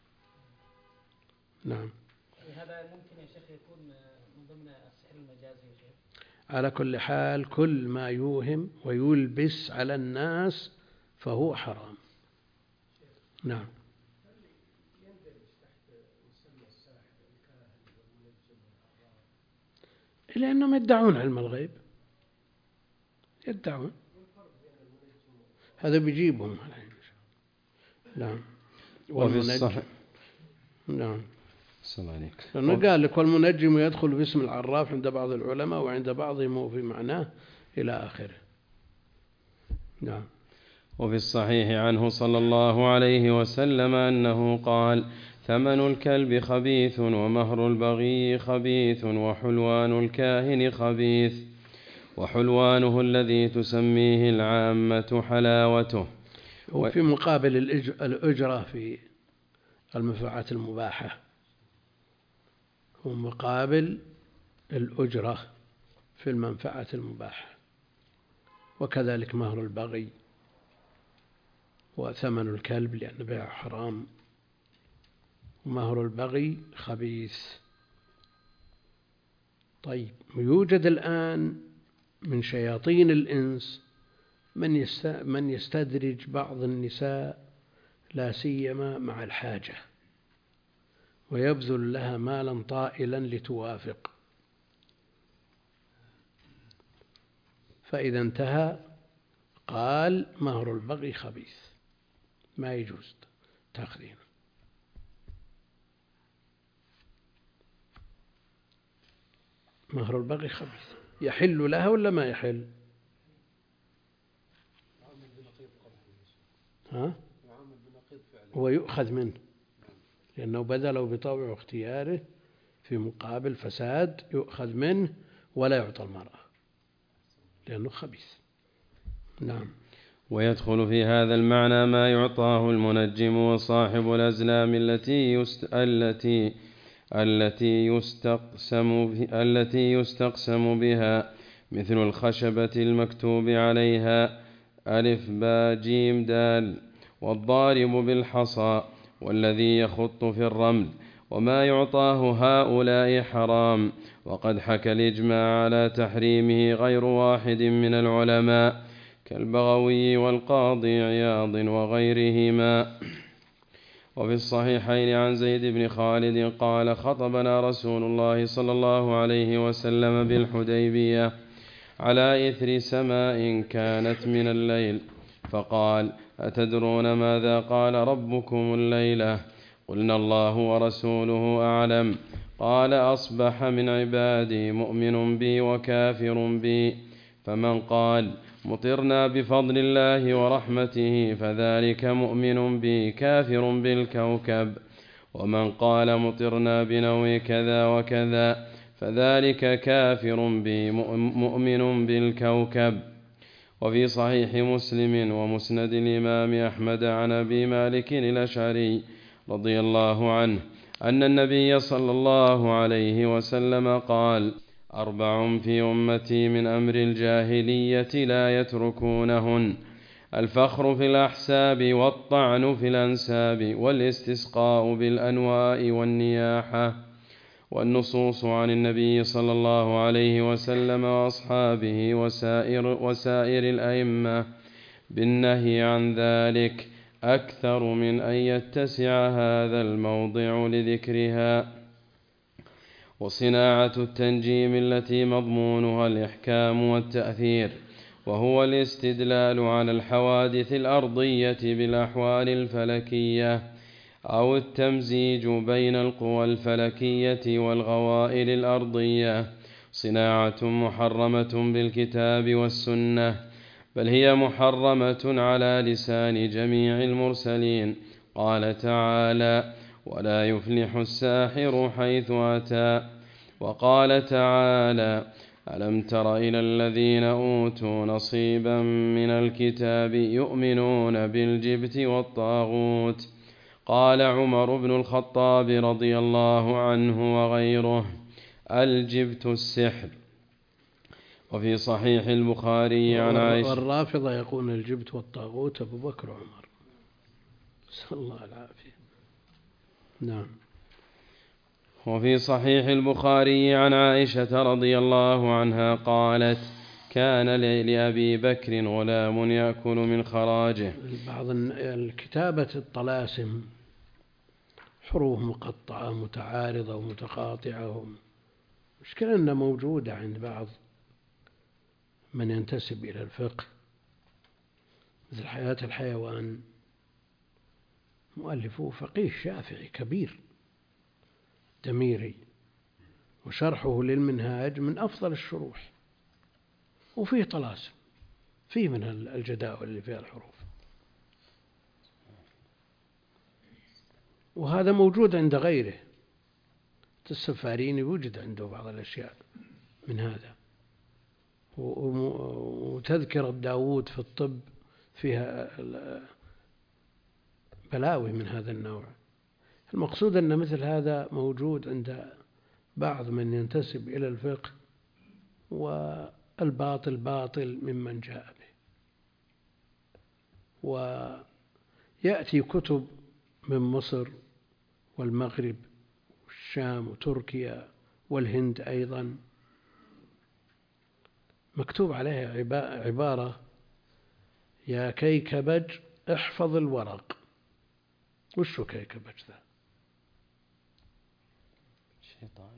نعم. هذا ممكن يا شيخ يكون من ضمن السحر المجازي يا شيخ؟ على كل حال كل ما يوهم ويلبس على الناس فهو حرام. نعم. لأنهم يدعون علم الغيب، يدعون هذا بيجيبهم. نعم. والمنجم. نعم. لأنه قال لك والمنجم يدخل باسم العراف عند بعض العلماء وعند بعضهم في معناه إلى آخره. نعم. وفي الصحيح عنه صلى الله عليه وسلم أنه قال: ثمن الكلب خبيث ومهر البغي خبيث وحلوان الكاهن خبيث وحلوانه الذي تسميه العامة حلاوته. وفي مقابل الأجرة في المنفعات المباحة، ومقابل الأجرة في المنفعة المباحة، وكذلك مهر البغي وثمن الكلب لأن بيعه حرام، ومهر البغي خبيث. طيب، يوجد الآن من شياطين الإنس من يستدرج بعض النساء لا سيما مع الحاجة، ويبذل لها مالا طائلا لتوافق، فإذا انتهى قال مهر البغي خبيث، ما يجوز تأخذينه. مهر البغي خبيث، يحل لها ولا ما يحل؟ ها؟ ويؤخذ منه، لأنه بذله بطوعه واختياره في مقابل فساد يؤخذ منه ولا يعطى المرأة لأنه خبيث. نعم. ويدخل في هذا المعنى ما يعطاه المنجم وصاحب الأزلام التي يستقسم بها، مثل الخشبة المكتوب عليها ألف باء جيم دال، والضارب بالحصى، والذي يخط في الرمل، وما يعطاه هؤلاء حرام. وقد حكى الإجماع على تحريمه غير واحد من العلماء كالبغوي والقاضي عياض وغيرهما. وفي الصحيحين عن زيد بن خالد قال: خطبنا رسول الله صلى الله عليه وسلم بالحديبية على إثر سماء كانت من الليل، فقال: أتدرون ماذا قال ربكم الليلة؟ قلنا: الله ورسوله أعلم. قال: أصبح من عبادي مؤمن بي وكافر بي، فمن قال: مطرنا بفضل الله ورحمته فذلك مؤمن بي كافر بالكوكب، ومن قال: مطرنا بنوء كذا وكذا فذلك كافر بي مؤمن بالكوكب. وفي صحيح مسلم ومسند الإمام أحمد عن أبي مالك الأشعري رضي الله عنه أن النبي صلى الله عليه وسلم قال: 4 في أمتي من أمر الجاهلية لا يتركونهن: الفخر في الأحساب، والطعن في الأنساب، والاستسقاء بالأنواء والنياحة. والنصوص عن النبي صلى الله عليه وسلم وأصحابه وسائر الأئمة بالنهي عن ذلك أكثر من أن يتسع هذا الموضع لذكرها. وصناعة التنجيم التي مضمونها الإحكام والتأثير، وهو الاستدلال على الحوادث الأرضية بالأحوال الفلكية، أو التمزيج بين القوى الفلكية والغوائل الأرضية، صناعة محرمة بالكتاب والسنة، بل هي محرمة على لسان جميع المرسلين. قال تعالى: ولا يفلح الساحر حيث أتى. وقال تعالى: ألم تر إلى الذين أوتوا نصيبا من الكتاب يؤمنون بالجبت والطاغوت. قال عمر بن الخطاب رضي الله عنه وغيره: الجبت السحر. وفي صحيح البخاري عن عائشة. والرافضة يقول الجبت والطاغوت أبو بكر وعمر، نسأل الله العافية. نعم. وفي صحيح البخاري عن عائشة رضي الله عنها قالت: كان لأبي بكر غلام يأكل من خراجه. بعض الكتابة الطلاسم حروف مقطعة متعارضة ومتقاطعة، مشكلة أنها موجودة عند بعض من ينتسب إلى الفقه، مثل حياة الحيوان، مؤلفه فقيه شافعي كبير دميري، وشرحه للمنهاج من أفضل الشروح، وفيه طلاسم، فيه من الجداول اللي فيها الحروف، وهذا موجود عند غيره. السفاريني وجد عنده بعض الأشياء من هذا، وتذكرة داود في الطب فيها بلاوي من هذا النوع. المقصود أن مثل هذا موجود عند بعض من ينتسب إلى الفقه، والباطل باطل ممن جاء به. ويأتي كتب من مصر والمغرب والشام وتركيا والهند أيضا مكتوب عليها عبارة: يا كيكبج احفظ الورق. وش كيكبج ذا؟ شيطان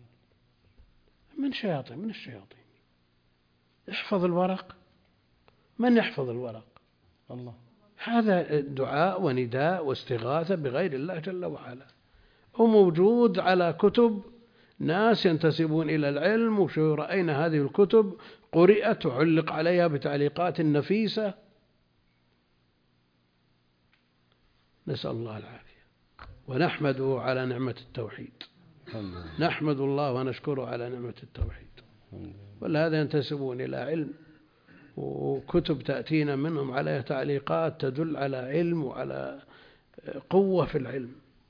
من الشياطين. احفظ الورق، من يحفظ الورق؟ الله. هذا دعاء ونداء واستغاثة بغير الله جل وعلا، وموجود على كتب ناس ينتسبون إلى العلم، ورأينا هذه الكتب قرئت وعلق عليها بتعليقات نفيسة. نسأل الله العافية، ونحمده على نعمة التوحيد. نحمد الله ونشكره على نعمة التوحيد. ولهذا ينتسبون إلى علم، وكتب تأتينا منهم عليها تعليقات تدل على علم وعلى قوة في العلم.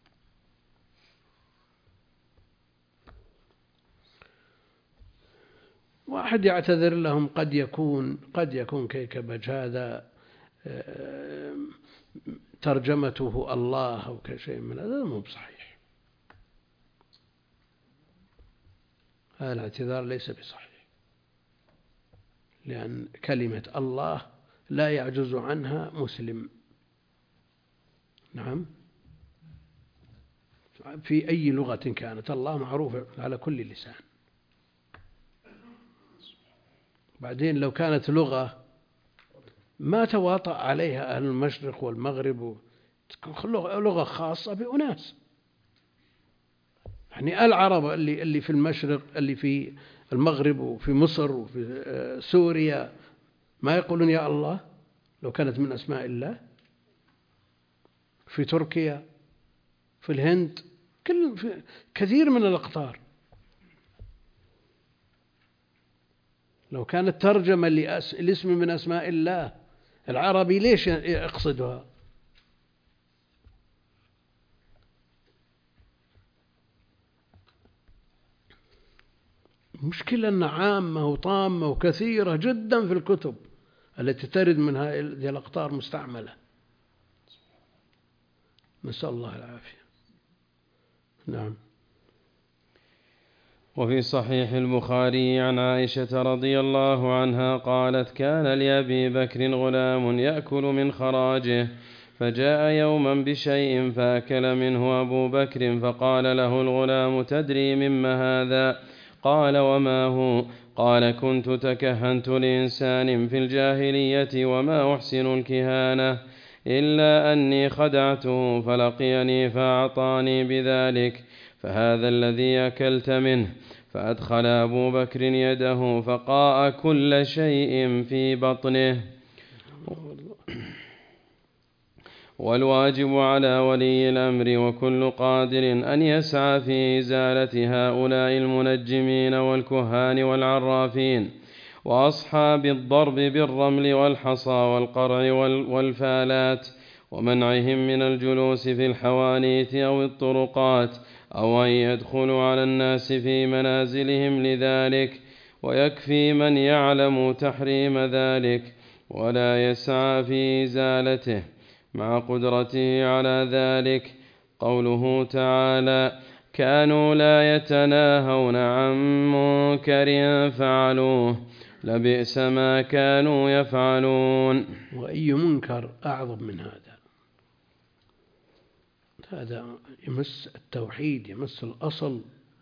واحد يعتذر لهم قد يكون كيكبج هذا ترجمته الله أو كشيء من هذا، مو بصحيح. هذا الاعتذار ليس بصحيح، لأن كلمة الله لا يعجز عنها مسلم. نعم، في أي لغة كانت الله معروف على كل لسان. بعدين لو كانت لغة ما تواطأ عليها أهل المشرق والمغرب، تكون لغة خاصة بأناس. يعني العرب اللي في المشرق، اللي في المغرب وفي مصر وفي سوريا، ما يقولون يا الله لو كانت من أسماء الله. في تركيا، في الهند، في كثير من الأقطار لو كانت ترجمة الاسم من أسماء الله، العربي ليش يقصدها؟ مشكلة أن عامة وطامة وكثيرة جدا في الكتب التي ترد من هذه الأقطار مستعملة. نسأل الله العافية. نعم. وفي صحيح البخاري عن عائشة رضي الله عنها قالت: كان لأبي بكر غلام يأكل من خراجه، فجاء يوما بشيء فأكل منه أبو بكر، فقال له الغلام: تدري مما هذا؟ قال: وما هو؟ قال: كنت تكهنت لإنسان في الجاهلية وما أحسن الكهانة إلا أني خدعته فلقيني فأعطاني بذلك، فهذا الذي أكلت منه. فأدخل أبو بكر يده فقاء كل شيء في بطنه. والواجب على ولي الأمر وكل قادر أن يسعى في إزالة هؤلاء المنجمين والكهان والعرافين وأصحاب الضرب بالرمل والحصى والقرع والفالات، ومنعهم من الجلوس في الحوانيت أو الطرقات، أو أن يدخلوا على الناس في منازلهم لذلك، ويكفي من يعلم تحريم ذلك ولا يسعى في إزالته مع قدرته على ذلك. قوله تعالى: كانوا لا يتناهون عن منكر فعلوه لبئس ما كانوا يفعلون. وأي منكر أعظم من هذا؟ هذا يمس التوحيد، يمس الأصل،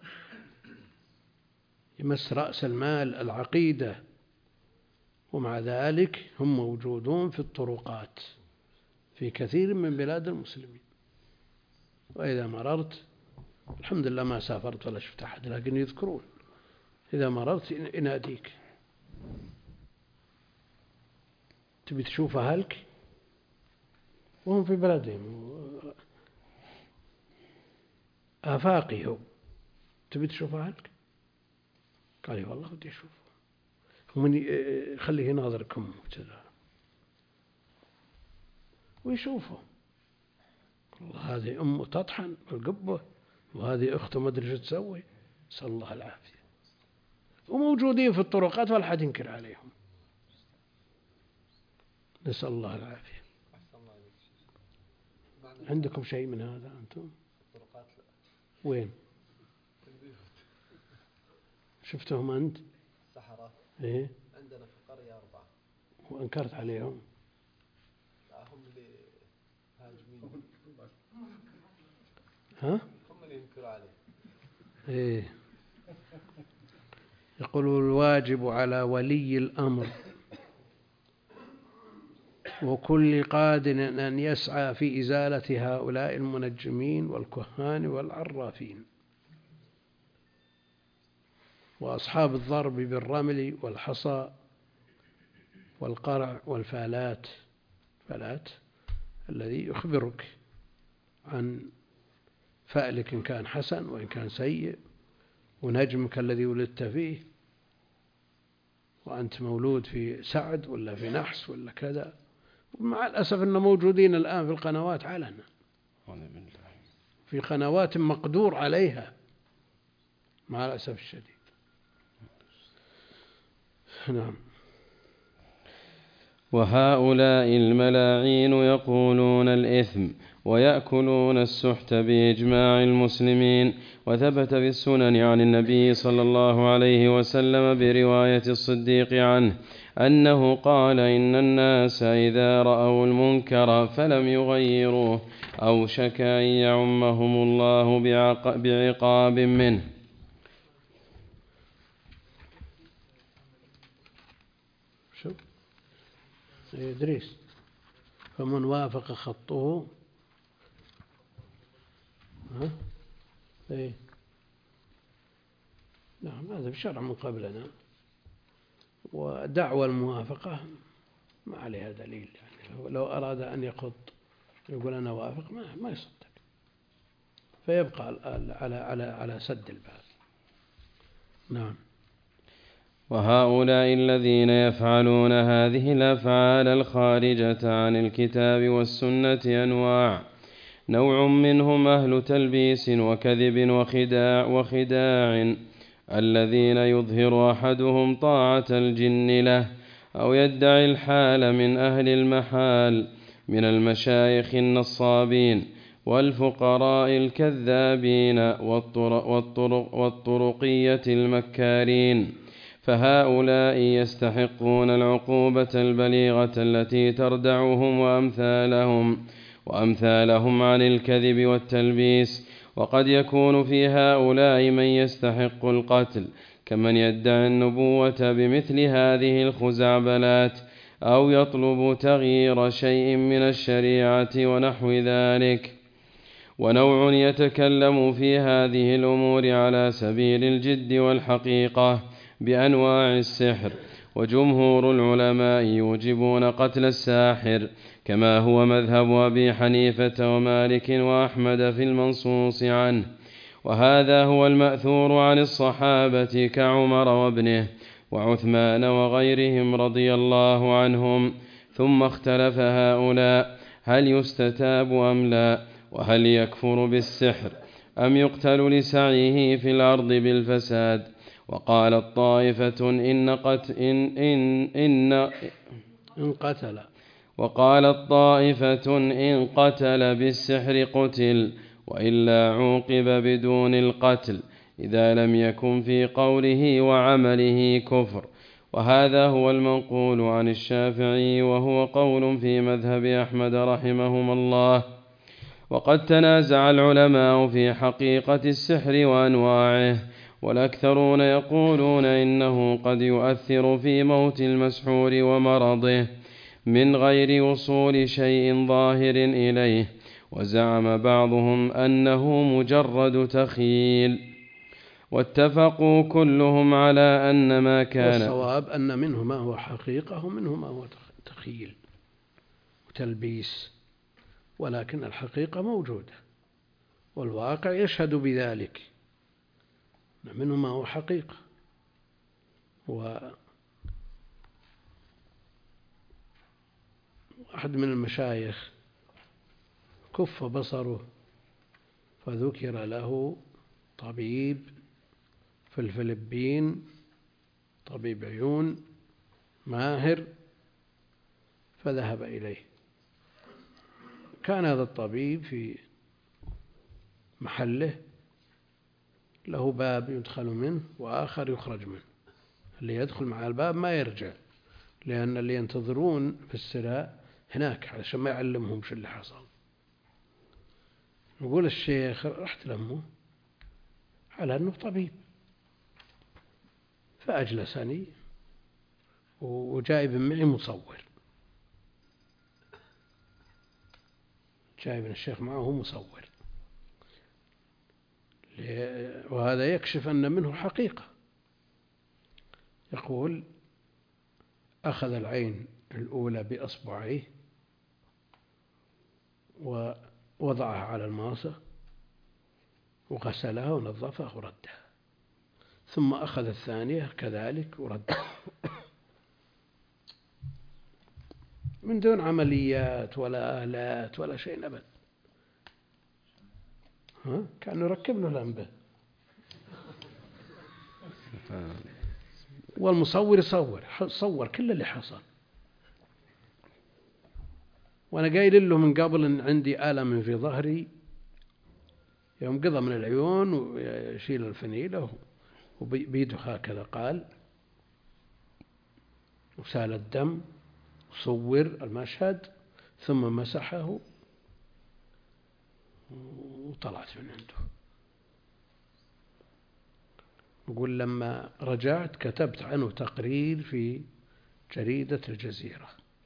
يمس رأس المال، العقيدة، ومع ذلك هم موجودون في الطرقات في كثير من بلاد المسلمين. وإذا مررت، الحمد لله ما سافرت ولا شفت أحد، لكن يذكرون إذا مررت يناديك: تبي تشوف أهلك وهم في بلدهم آفاقي، هو تبي تشوف أهلك؟ قال لي: والله ودي أشوفه. خليه يناظركم كذا ويشوفه. والله هذه أمه تطحن بالقبة، وهذه أخته ما أدري شو تسوي. نسأل الله العافية. وموجودين في الطرقات ولا حد ينكر عليهم. نسأل الله العافية. عندكم شيء من هذا أنتم؟ وين شفتهم أنت؟ الصحراء. إيه؟ عندنا في القرية 4. وأنكرت عليهم؟ هم اللي هاجمين. ها؟ هم اللي ينكروا عليه. إيه. يقول: الواجب على ولي الأمر وكل قادر أن يسعى في إزالة هؤلاء المنجمين والكهان والعرافين وأصحاب الضرب بالرمل والحصى والقرع والفالات. فالات الذي يخبرك عن فألك إن كان حسن وإن كان سيء، ونجمك الذي ولدت فيه، وأنت مولود في سعد ولا في نحس ولا كذا. مع الأسف أنه موجودين الآن في القنوات علنا، في قنوات مقدور عليها مع الأسف الشديد. نعم. وهؤلاء الملاعين يقولون الإثم ويأكلون السحت بإجماع المسلمين. وثبت في السنن عن النبي صلى الله عليه وسلم برواية الصديق عنه أنه قال: إن الناس إذا رأوا المنكر فلم يغيروه أوشك أن يعمهم الله بعقاب منه. شوف إدريس: فمن وافق خطه إيه؟ نعم، هذا بشرع من قبلنا، ودعوى الموافقة ما عليها دليل. يعني لو أراد أن يخط يقول أنا وافق ما يصدق، فيبقى على سد الباب. نعم. وهؤلاء الذين يفعلون هذه الأفعال الخارجة عن الكتاب والسنة أنواع: نوع منهم أهل تلبيس وكذب وخداع الذين يظهر أحدهم طاعة الجن له أو يدعي الحال من أهل المحال من المشايخ النصابين والفقراء الكذابين والطرقية المكارين، فهؤلاء يستحقون العقوبة البليغة التي تردعهم وأمثالهم عن الكذب والتلبيس. وقد يكون في هؤلاء من يستحق القتل كمن يدعي النبوة بمثل هذه الخزعبلات أو يطلب تغيير شيء من الشريعة ونحو ذلك. ونوع يتكلم في هذه الأمور على سبيل الجد والحقيقة بأنواع السحر، وجمهور العلماء يوجبون قتل الساحر كما هو مذهب أبي حنيفة ومالك وأحمد في المنصوص عنه، وهذا هو المأثور عن الصحابة كعمر وابنه وعثمان وغيرهم رضي الله عنهم. ثم اختلف هؤلاء هل يستتاب أم لا، وهل يكفر بالسحر أم يقتل لسعيه في الأرض بالفساد. وقالت طائفة إن قتل بالسحر قتل، وإلا عوقب بدون القتل إذا لم يكن في قوله وعمله كفر. وهذا هو المنقول عن الشافعي، وهو قول في مذهب أحمد رحمهما الله. وقد تنازع العلماء في حقيقة السحر وأنواعه، والأكثرون يقولون إنه قد يؤثر في موت المسحور ومرضه من غير وصول شيء ظاهر إليه، وزعم بعضهم أنه مجرد تخيل، واتفقوا كلهم على أن ما كان. والصواب أن منه ما هو حقيقة ومنه ما هو تخيل وتلبيس، ولكن الحقيقة موجودة والواقع يشهد بذلك. منه ما هو حقيقة. وواحد من المشايخ كف بصره فذكر له طبيب في الفلبين، طبيب عيون ماهر، فذهب إليه. كان هذا الطبيب في محله له باب يدخل منه وآخر يخرج منه، اللي يدخل مع الباب ما يرجع، لأن اللي ينتظرون في السراء هناك علشان ما يعلمهم شو اللي حصل. نقول الشيخ رحت لأمه على أنه طبيب، فأجلسني وجايب معي مصور، جايب الشيخ معه مصور، وهذا يكشف أن منه حقيقة. يقول: أخذ العين الأولى بأصبعيه وضعها على الماصة وغسلها ونظفها وردها، ثم أخذ الثانية كذلك وردها، من دون عمليات ولا آلات ولا شيء أبدا. كأنه يركب له لمبة. والمصور صور كل اللي حصل. وأنا قايل له من قبل إن عندي ألم في ظهري، يوم قضى من العيون ويشيل الفنيلة وبيده هكذا قال، وسال الدم وصور المشهد ثم مسحه وطلعت من عنده. يقول لما رجعت كتبت عنه تقرير في جريدة الجزيرة.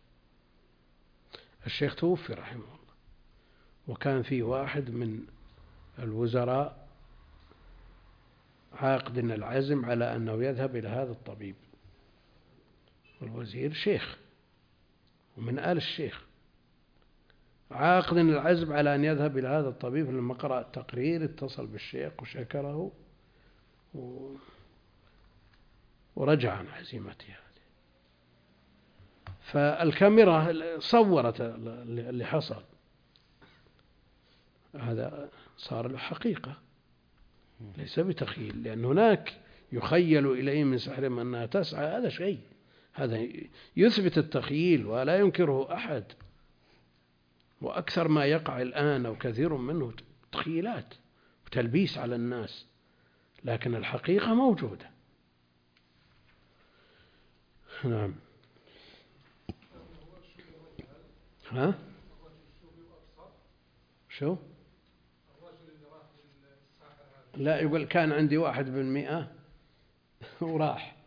الشيخ توفي رحمه الله، وكان في واحد من الوزراء عاقد العزم على أنه يذهب إلى هذا الطبيب، والوزير شيخ ومن آل الشيخ، عاقد العزم على أن يذهب إلى هذا الطبيب. لما قرأ التقرير اتصل بالشيخ وشكره ورجع عن عزيمته هذه. فالكاميرا صورت اللي حصل، هذا صار له حقيقة ليس بتخيل، لأن هناك يخيل إليه من سحرهم أنها تسعى، هذا شيء، هذا يثبت التخيل ولا ينكره أحد. وأكثر ما يقع الآن أو كثير منه تخيلات وتلبيس على الناس، لكن الحقيقة موجودة. نعم. شو؟ لا، يقول كان عندي 1% وراح.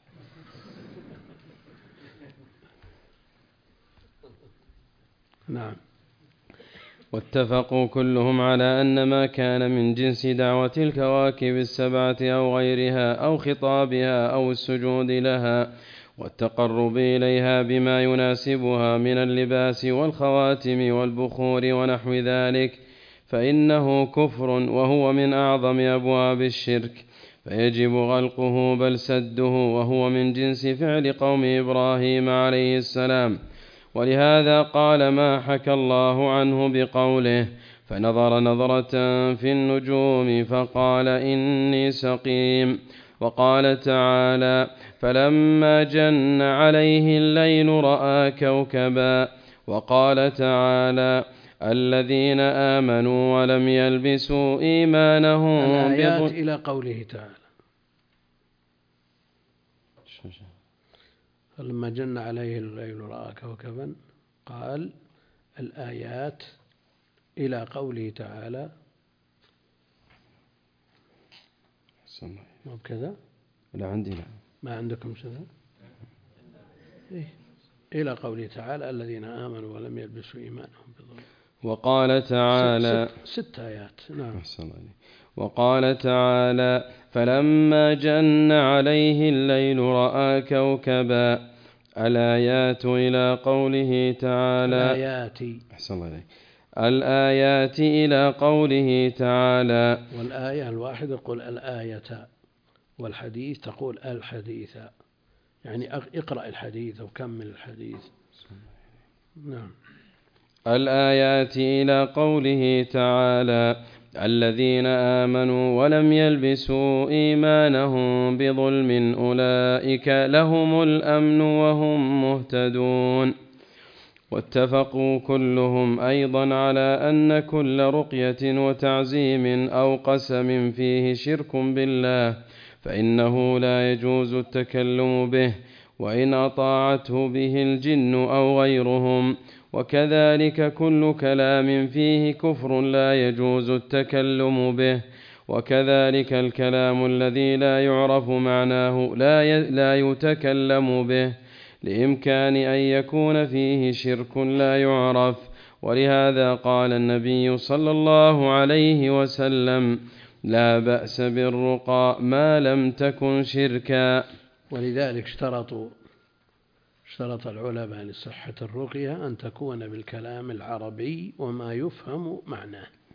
نعم. واتفقوا كلهم على أن ما كان من جنس دعوة الكواكب السبعة أو غيرها أو خطابها أو السجود لها والتقرب إليها بما يناسبها من اللباس والخواتم والبخور ونحو ذلك فإنه كفر، وهو من أعظم أبواب الشرك، فيجب غلقه بل سده، وهو من جنس فعل قوم إبراهيم عليه السلام. ولهذا قال ما حكى الله عنه بقوله فنظر نظرة في النجوم فقال إني سقيم. وقال تعالى فلما جن عليه الليل رأى كوكبا. وقال تعالى الذين آمنوا ولم يلبسوا إيمانهم الآيات إلى قوله تعالى فلما جن عليه الليل رأى كوكبا، قال الآيات إلى قوله تعالى. مو بكذا؟ لا عندي، لا. ما عندكم كذا؟ إلى قوله تعالى الذين آمنوا ولم يلبسوا إيمانهم بظلم. وقال تعالى 6 آيات. نعم. وقال تعالى فلما جن عليه الليل رأى كوكبا. الآيات إلى قوله تعالى الآيات إلى قوله تعالى. والآية الواحد يقول الآية، والحديث تقول الحديث، يعني اقرأ الحديث أو كمل الحديث. نعم. الآيات إلى قوله تعالى الذين آمنوا ولم يلبسوا إيمانهم بظلم أولئك لهم الأمن وهم مهتدون. واتفقوا كلهم أيضا على أن كل رقية وتعزيم أو قسم فيه شرك بالله فإنه لا يجوز التكلم به، وإن أطاعته به الجن أو غيرهم. وكذلك كل كلام فيه كفر لا يجوز التكلم به، وكذلك الكلام الذي لا يعرف معناه لا يتكلم به، لإمكان أن يكون فيه شرك لا يعرف. ولهذا قال النبي صلى الله عليه وسلم لا بأس بالرقى ما لم تكن شركا. ولذلك اشترط العلماء لصحة الرقية أن تكون بالكلام العربي وما يفهم معناه.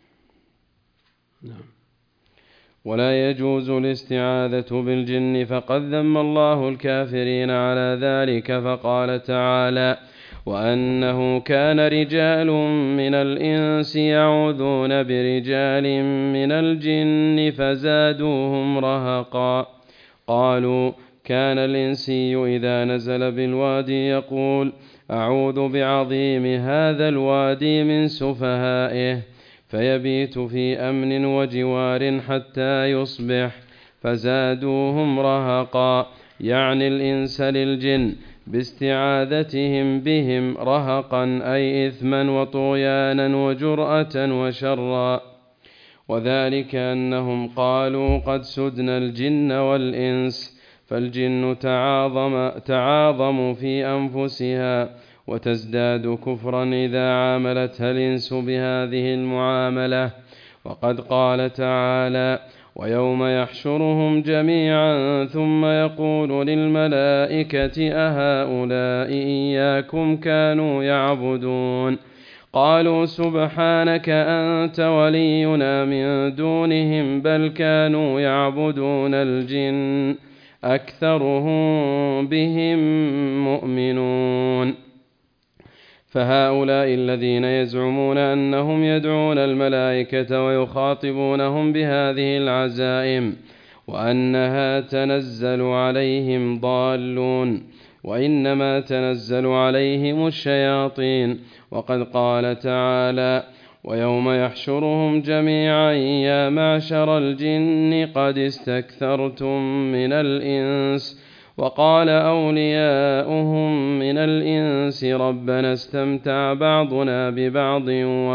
نعم. ولا يجوز الاستعاذة بالجن، فقد ذم الله الكافرين على ذلك، فقال تعالى: وأنه كان رجال من الإنس يعوذون برجال من الجن فزادوهم رهقا. قالوا: كان الإنسي إذا نزل بالوادي يقول: أعوذ بعظيم هذا الوادي من سفهائه، فيبيت في أمن وجوار حتى يصبح، فزادوهم رهقا، يعني الإنس للجن باستعاذتهم بهم رهقا، أي إثما وطغيانا وجرأة وشرا. وذلك أنهم قالوا: قد سدنا الجن والإنس، فالجن تعاظم في أنفسها وتزداد كفرا إذا عاملتها الإنس بهذه المعاملة. وقد قال تعالى: ويوم يحشرهم جميعا ثم يقول للملائكة أهؤلاء إياكم كانوا يعبدون؟ قالوا: سبحانك أنت ولينا من دونهم، بل كانوا يعبدون الجن أكثرهم بهم مؤمنون. فهؤلاء الذين يزعمون أنهم يدعون الملائكة ويخاطبونهم بهذه العزائم وأنها تنزل عليهم ضالون، وإنما تنزل عليهم الشياطين. وقد قال تعالى: ويوم يحشرهم جميعا يا معشر الجن قد استكثرتم من الإنس. وقال أولياؤهم من الإنس ربنا استمتع بعضنا ببعض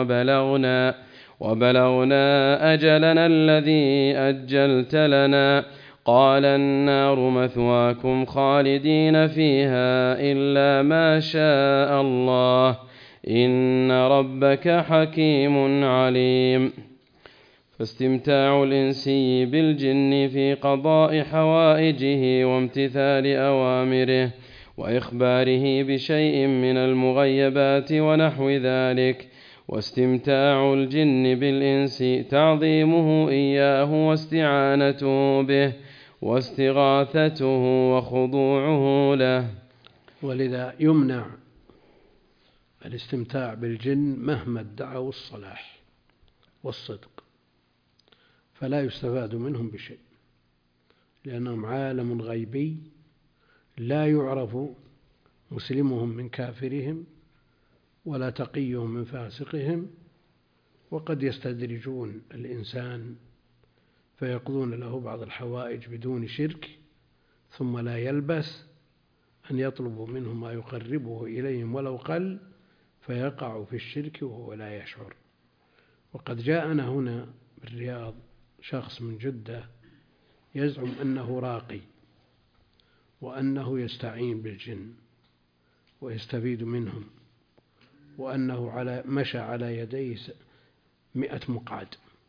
وبلغنا أجلنا الذي أجلت لنا. قال النار مثواكم خالدين فيها إلا ما شاء الله، إن ربك حكيم عليم. فاستمتاع الإنسي بالجن في قضاء حوائجه وامتثال أوامره وإخباره بشيء من المغيبات ونحو ذلك، واستمتاع الجن بالإنس تعظيمه إياه واستعانته به واستغاثته وخضوعه له. ولذا يمنع الاستمتاع بالجن مهما ادعوا الصلاح والصدق، فلا يستفاد منهم بشيء، لأنهم عالم غيبي لا يعرف مسلمهم من كافرهم ولا تقيهم من فاسقهم، وقد يستدرجون الإنسان فيقضون له بعض الحوائج بدون شرك، ثم لا يلبث أن يطلبوا منه ما يقربه إليهم ولو قل، فيقع في الشرك وهو لا يشعر. وقد جاءنا هنا بالرياض شخص من جدة يزعم أنه راقي وأنه يستعين بالجن ويستفيد منهم، وأنه مشى على يديه 100 مقعد،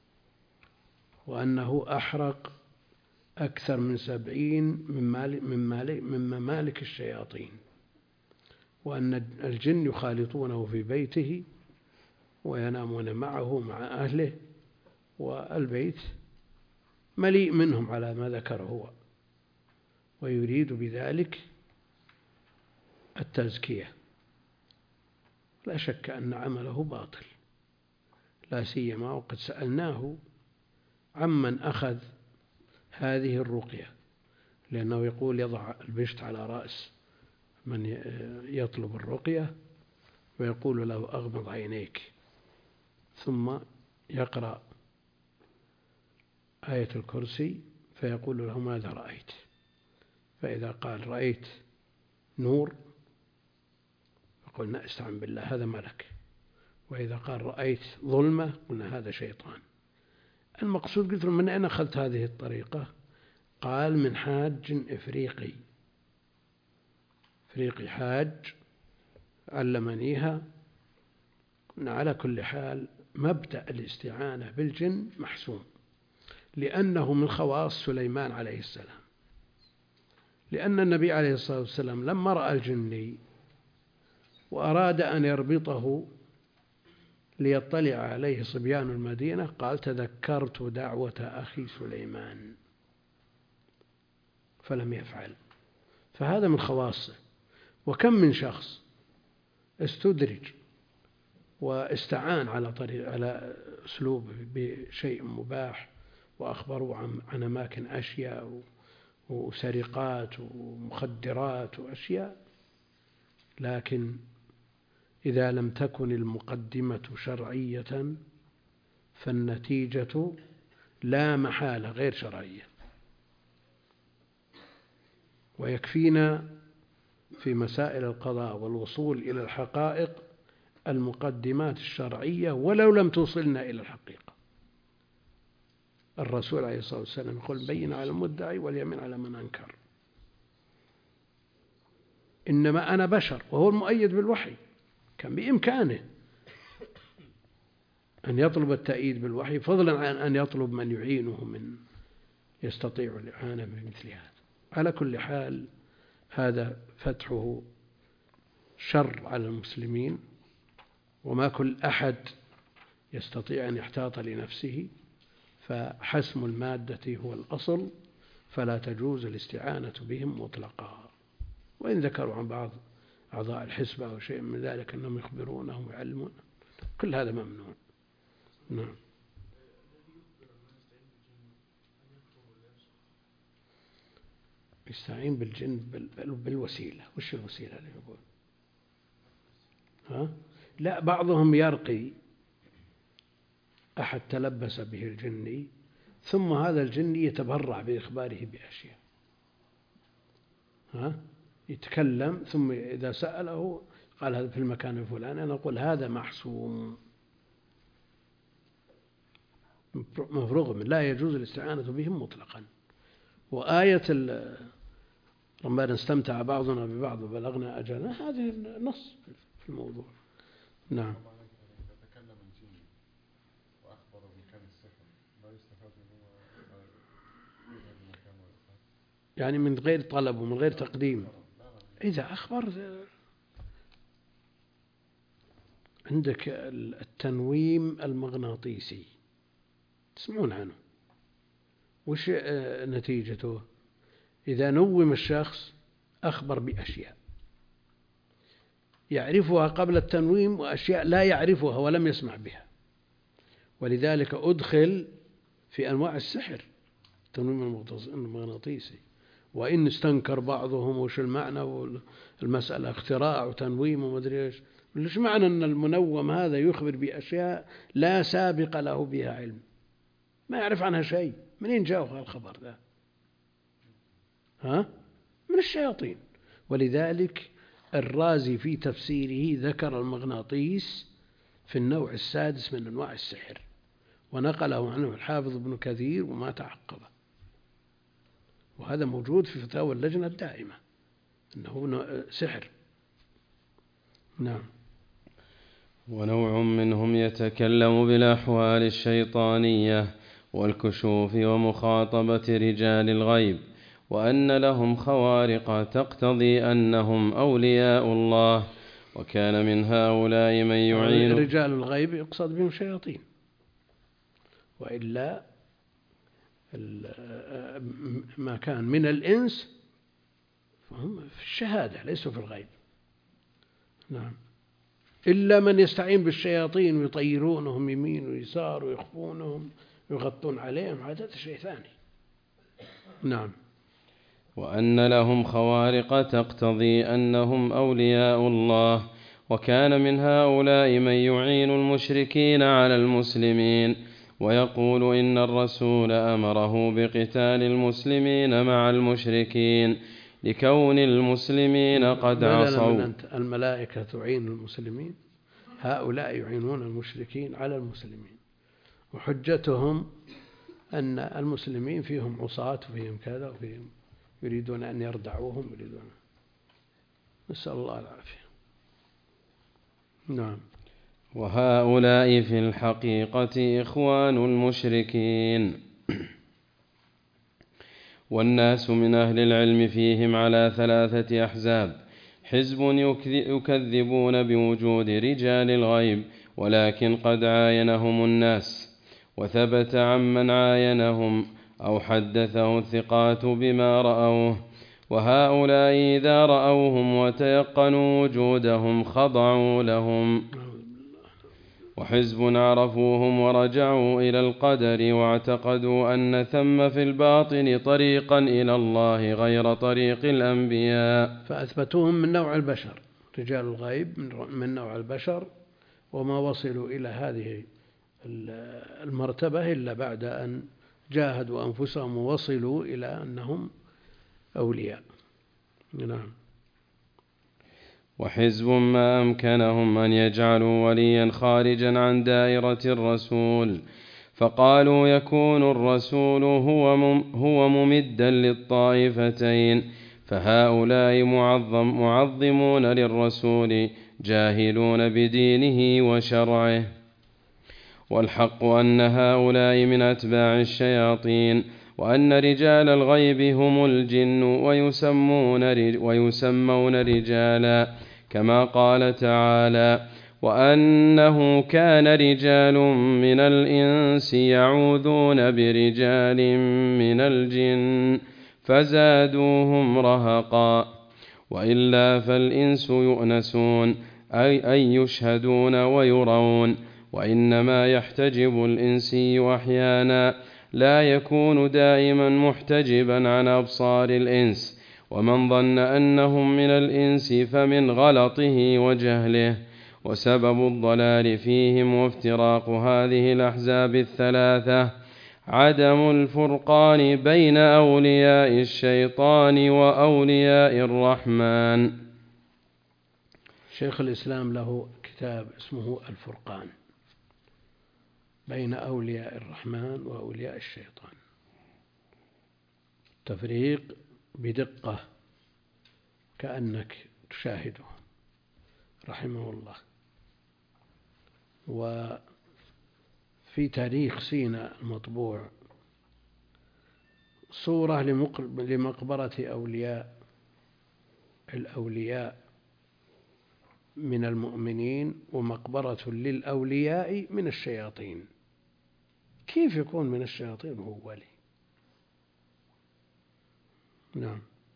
وأنه أحرق أكثر من 70 من ممالك الشياطين، وأن الجن يخالطونه في بيته وينامون معه مع أهله، والبيت مليء منهم على ما ذكر هو، ويريد بذلك التزكية. لا شك أن عمله باطل، لا سيما وقد سألناه عمن أخذ هذه الرقية، لأنه يقول يضع البشت على رأس من يطلب الرقية ويقول له أغمض عينيك، ثم يقرأ آية الكرسي فيقول له ماذا رأيت؟ فإذا قال رأيت نور فقلنا استعن بالله هذا ملك، وإذا قال رأيت ظلمة قلنا هذا شيطان. المقصود قلت له من أين أخذت هذه الطريقة؟ قال من حاج إفريقي حاج علمنيها. قلنا على كل حال مبدأ الاستعانة بالجن محسوم، لأنه من خواص سليمان عليه السلام، لأن النبي عليه الصلاة والسلام لما رأى الجني وأراد أن يربطه ليطلع عليه صبيان المدينة، قال تذكرت دعوة أخي سليمان فلم يفعل. فهذا من خواصه. وكم من شخص استدرج واستعان على أسلوب بشيء مباح وأخبروا عن أماكن أشياء وسرقات ومخدرات وأشياء، لكن إذا لم تكن المقدمة شرعية فالنتيجة لا محالة غير شرعية. ويكفينا في مسائل القضاء والوصول إلى الحقائق المقدمات الشرعية ولو لم توصلنا إلى الحقيقة. الرسول عليه الصلاة والسلام يقول بين على المدعي واليمين على من أنكر. إنما أنا بشر، وهو المؤيد بالوحي، كان بإمكانه أن يطلب التأييد بالوحي، فضلا عن أن يطلب من يعينه من يستطيع الإعانة بمثل هذا. على كل حال هذا فتحه شر على المسلمين، وما كل أحد يستطيع أن يحتاط لنفسه، فحسم المادة هو الأصل، فلا تجوز الاستعانة بهم مطلقا. وإن ذكروا عن بعض أعضاء الحسبة أو شيء من ذلك أنهم يخبرونهم ويعلمون، كل هذا ممنوع. نعم. يستعين بالجن بالوسيلة. وش الوسيلة اللي يقول؟ لا، بعضهم يرقي أحد تلبس به الجني، ثم هذا الجني يتبرع بإخباره بأشياء، يتكلم، ثم إذا سأله قال هذا في المكان الفلاني، أنا أقول هذا محسوم مفروغ من، لا يجوز الاستعانة بهم مطلقا. وآية ربنا استمتع بعضنا ببعض وبلغنا أجلنا، هذه نص في الموضوع. نعم. تكلم الجن وأخبر بمكان السحر، ما يستفاد منه يعني من غير طلب ومن غير تقديم. إذا أخبر، عندك التنويم المغناطيسي تسمعون عنه، وش نتيجته؟ إذا نوم الشخص أخبر بأشياء يعرفها قبل التنويم وأشياء لا يعرفها ولم يسمع بها، ولذلك أدخل في أنواع السحر التنويم المغناطيسي. وإن استنكر بعضهم وش المعنى والمسألة اختراع وتنويم وما أدري إيش، ليش معنى أن المنوم هذا يخبر بأشياء لا سابق له بها علم، ما يعرف عنها شيء؟ منين جاء الخبر ذا؟ من الشياطين. ولذلك الرازي في تفسيره ذكر المغناطيس في النوع السادس من أنواع السحر، ونقله عنه الحافظ ابن كثير وما تعقبه، وهذا موجود في فتاوى اللجنة الدائمة أنه سحر. نعم. ونوع منهم يتكلم بالأحوال الشيطانية والكشوف ومخاطبة رجال الغيب، وأن لهم خوارق تقتضي أنهم أولياء الله، وكان من هؤلاء من يعين. رجال الغيب يقصد بهم شياطين، وإلا ما كان من الإنس فهم في الشهادة ليسوا في الغيب. نعم. إلا من يستعين بالشياطين ويطيرونهم يمين ويسار ويخفونهم ويغطون عليهم، هذا شيء ثاني. نعم. وأن لهم خوارق تقتضي أنهم أولياء الله، وكان من هؤلاء من يعين المشركين على المسلمين، ويقول إن الرسول أمره بقتال المسلمين مع المشركين لكون المسلمين قد عصوا. الملائكة تعين المسلمين، هؤلاء يعينون المشركين على المسلمين، وحجتهم أن المسلمين فيهم عصاة وفيهم كذا وفيهم يريدون أن يردعوهم، يريدون، نسأل الله العافية. نعم. وهؤلاء في الحقيقة إخوان المشركين، والناس من أهل العلم فيهم على 3 أحزاب: حزب يكذبون بوجود رجال الغيب ولكن قد عاينهم الناس، وثبت عمن عاينهم أو حدثه الثقات بما رأوه، وهؤلاء إذا رأوهم وتيقنوا وجودهم خضعوا لهم. وحزب عرفوهم ورجعوا إلى القدر واعتقدوا أن ثم في الباطن طريقا إلى الله غير طريق الأنبياء، فأثبتوهم من نوع البشر، رجال الغيب من نوع البشر، وما وصلوا إلى هذه المرتبة إلا بعد أن جاهدوا أنفسهم ووصلوا إلى أنهم أولياء. نعم. وحزب ما أمكنهم أن يجعلوا وليا خارجا عن دائرة الرسول، فقالوا يكون الرسول هو ممدا للطائفتين، فهؤلاء معظمون للرسول جاهلون بدينه وشرعه. والحق أن هؤلاء من أتباع الشياطين، وأن رجال الغيب هم الجن ويسمون رجالا، كما قال تعالى: وأنه كان رجال من الإنس يعوذون برجال من الجن فزادوهم رهقا. وإلا فالإنس يؤنسون أي يشهدون ويرون، وإنما يحتجب الإنسي أحيانا، لا يكون دائما محتجبا عن أبصار الإنس. ومن ظن أنهم من الإنس فمن غلطه وجهله. وسبب الضلال فيهم وافتراق هذه الأحزاب الثلاثة عدم الفرقان بين أولياء الشيطان وأولياء الرحمن. شيخ الإسلام له كتاب اسمه الفرقان بين أولياء الرحمن وأولياء الشيطان، تفريق بدقة كأنك تشاهده رحمه الله. وفي تاريخ سيناء المطبوع صورة لمقبرة الأولياء من المؤمنين، ومقبرة للأولياء من الشياطين. كيف يكون من الشياطين وهو ولي؟ نعم.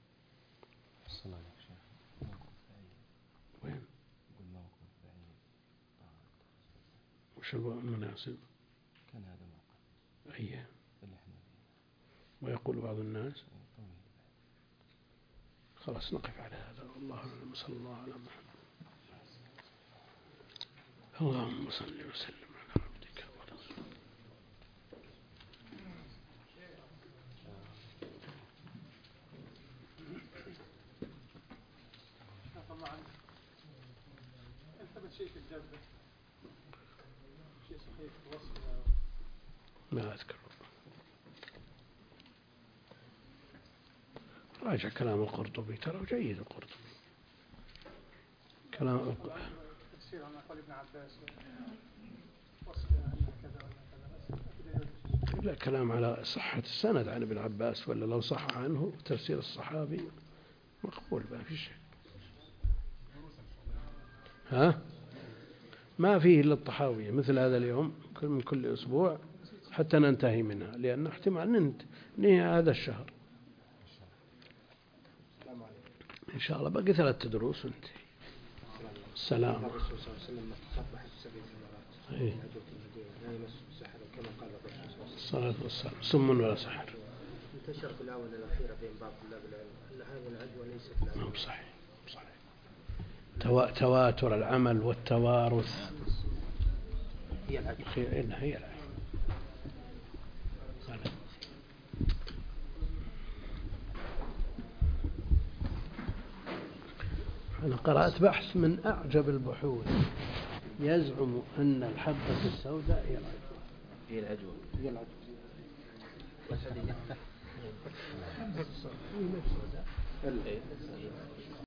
وين؟ وش المناسب؟ كان هذا موقع. أيه. ويقول بعض الناس خلاص نقف على هذا، والله أعلم. صلى الله على محمد. اللهم صل وسلم على عبدك ورسولك. طبعا ثبت شيء في الجبهة، شيء صحيح في وصف ما أذكر. راجع كلام القرطبي، ترى جيد القرطبي كلام تفسير عن قول ابن عباس وصف أن كذا ولا كذا. لا كلام على صحة السند عن ابن عباس، ولا لو صح عنه تفسير الصحابي مقبول ما في شيء. ها ما فيه إلا الطحاوية مثل هذا اليوم من كل أسبوع حتى ننتهي منها، لأن احتمال ننهي هذا الشهر إن شاء الله. باقي 3 دروس وننتهي. السلام. الرسول صلى الله عليه وسلم تصبح 7 مرات إيه. لا يمس السحر كما قال الرسول صلى الله عليه وسلم. الصلاة والسلام سم ولا سحر. انتشر في الآونة الأخيرة بين بعض طلاب العلم أن هذه العدوى ليست العدوى. نعم صحيح. تواتر العمل والتوارث هي العدوى. هي العدوى. أنا قرأت بحث من أعجب البحوث يزعم أن الحبة السوداء هي العدوى. هي العدوى. هي العدوى.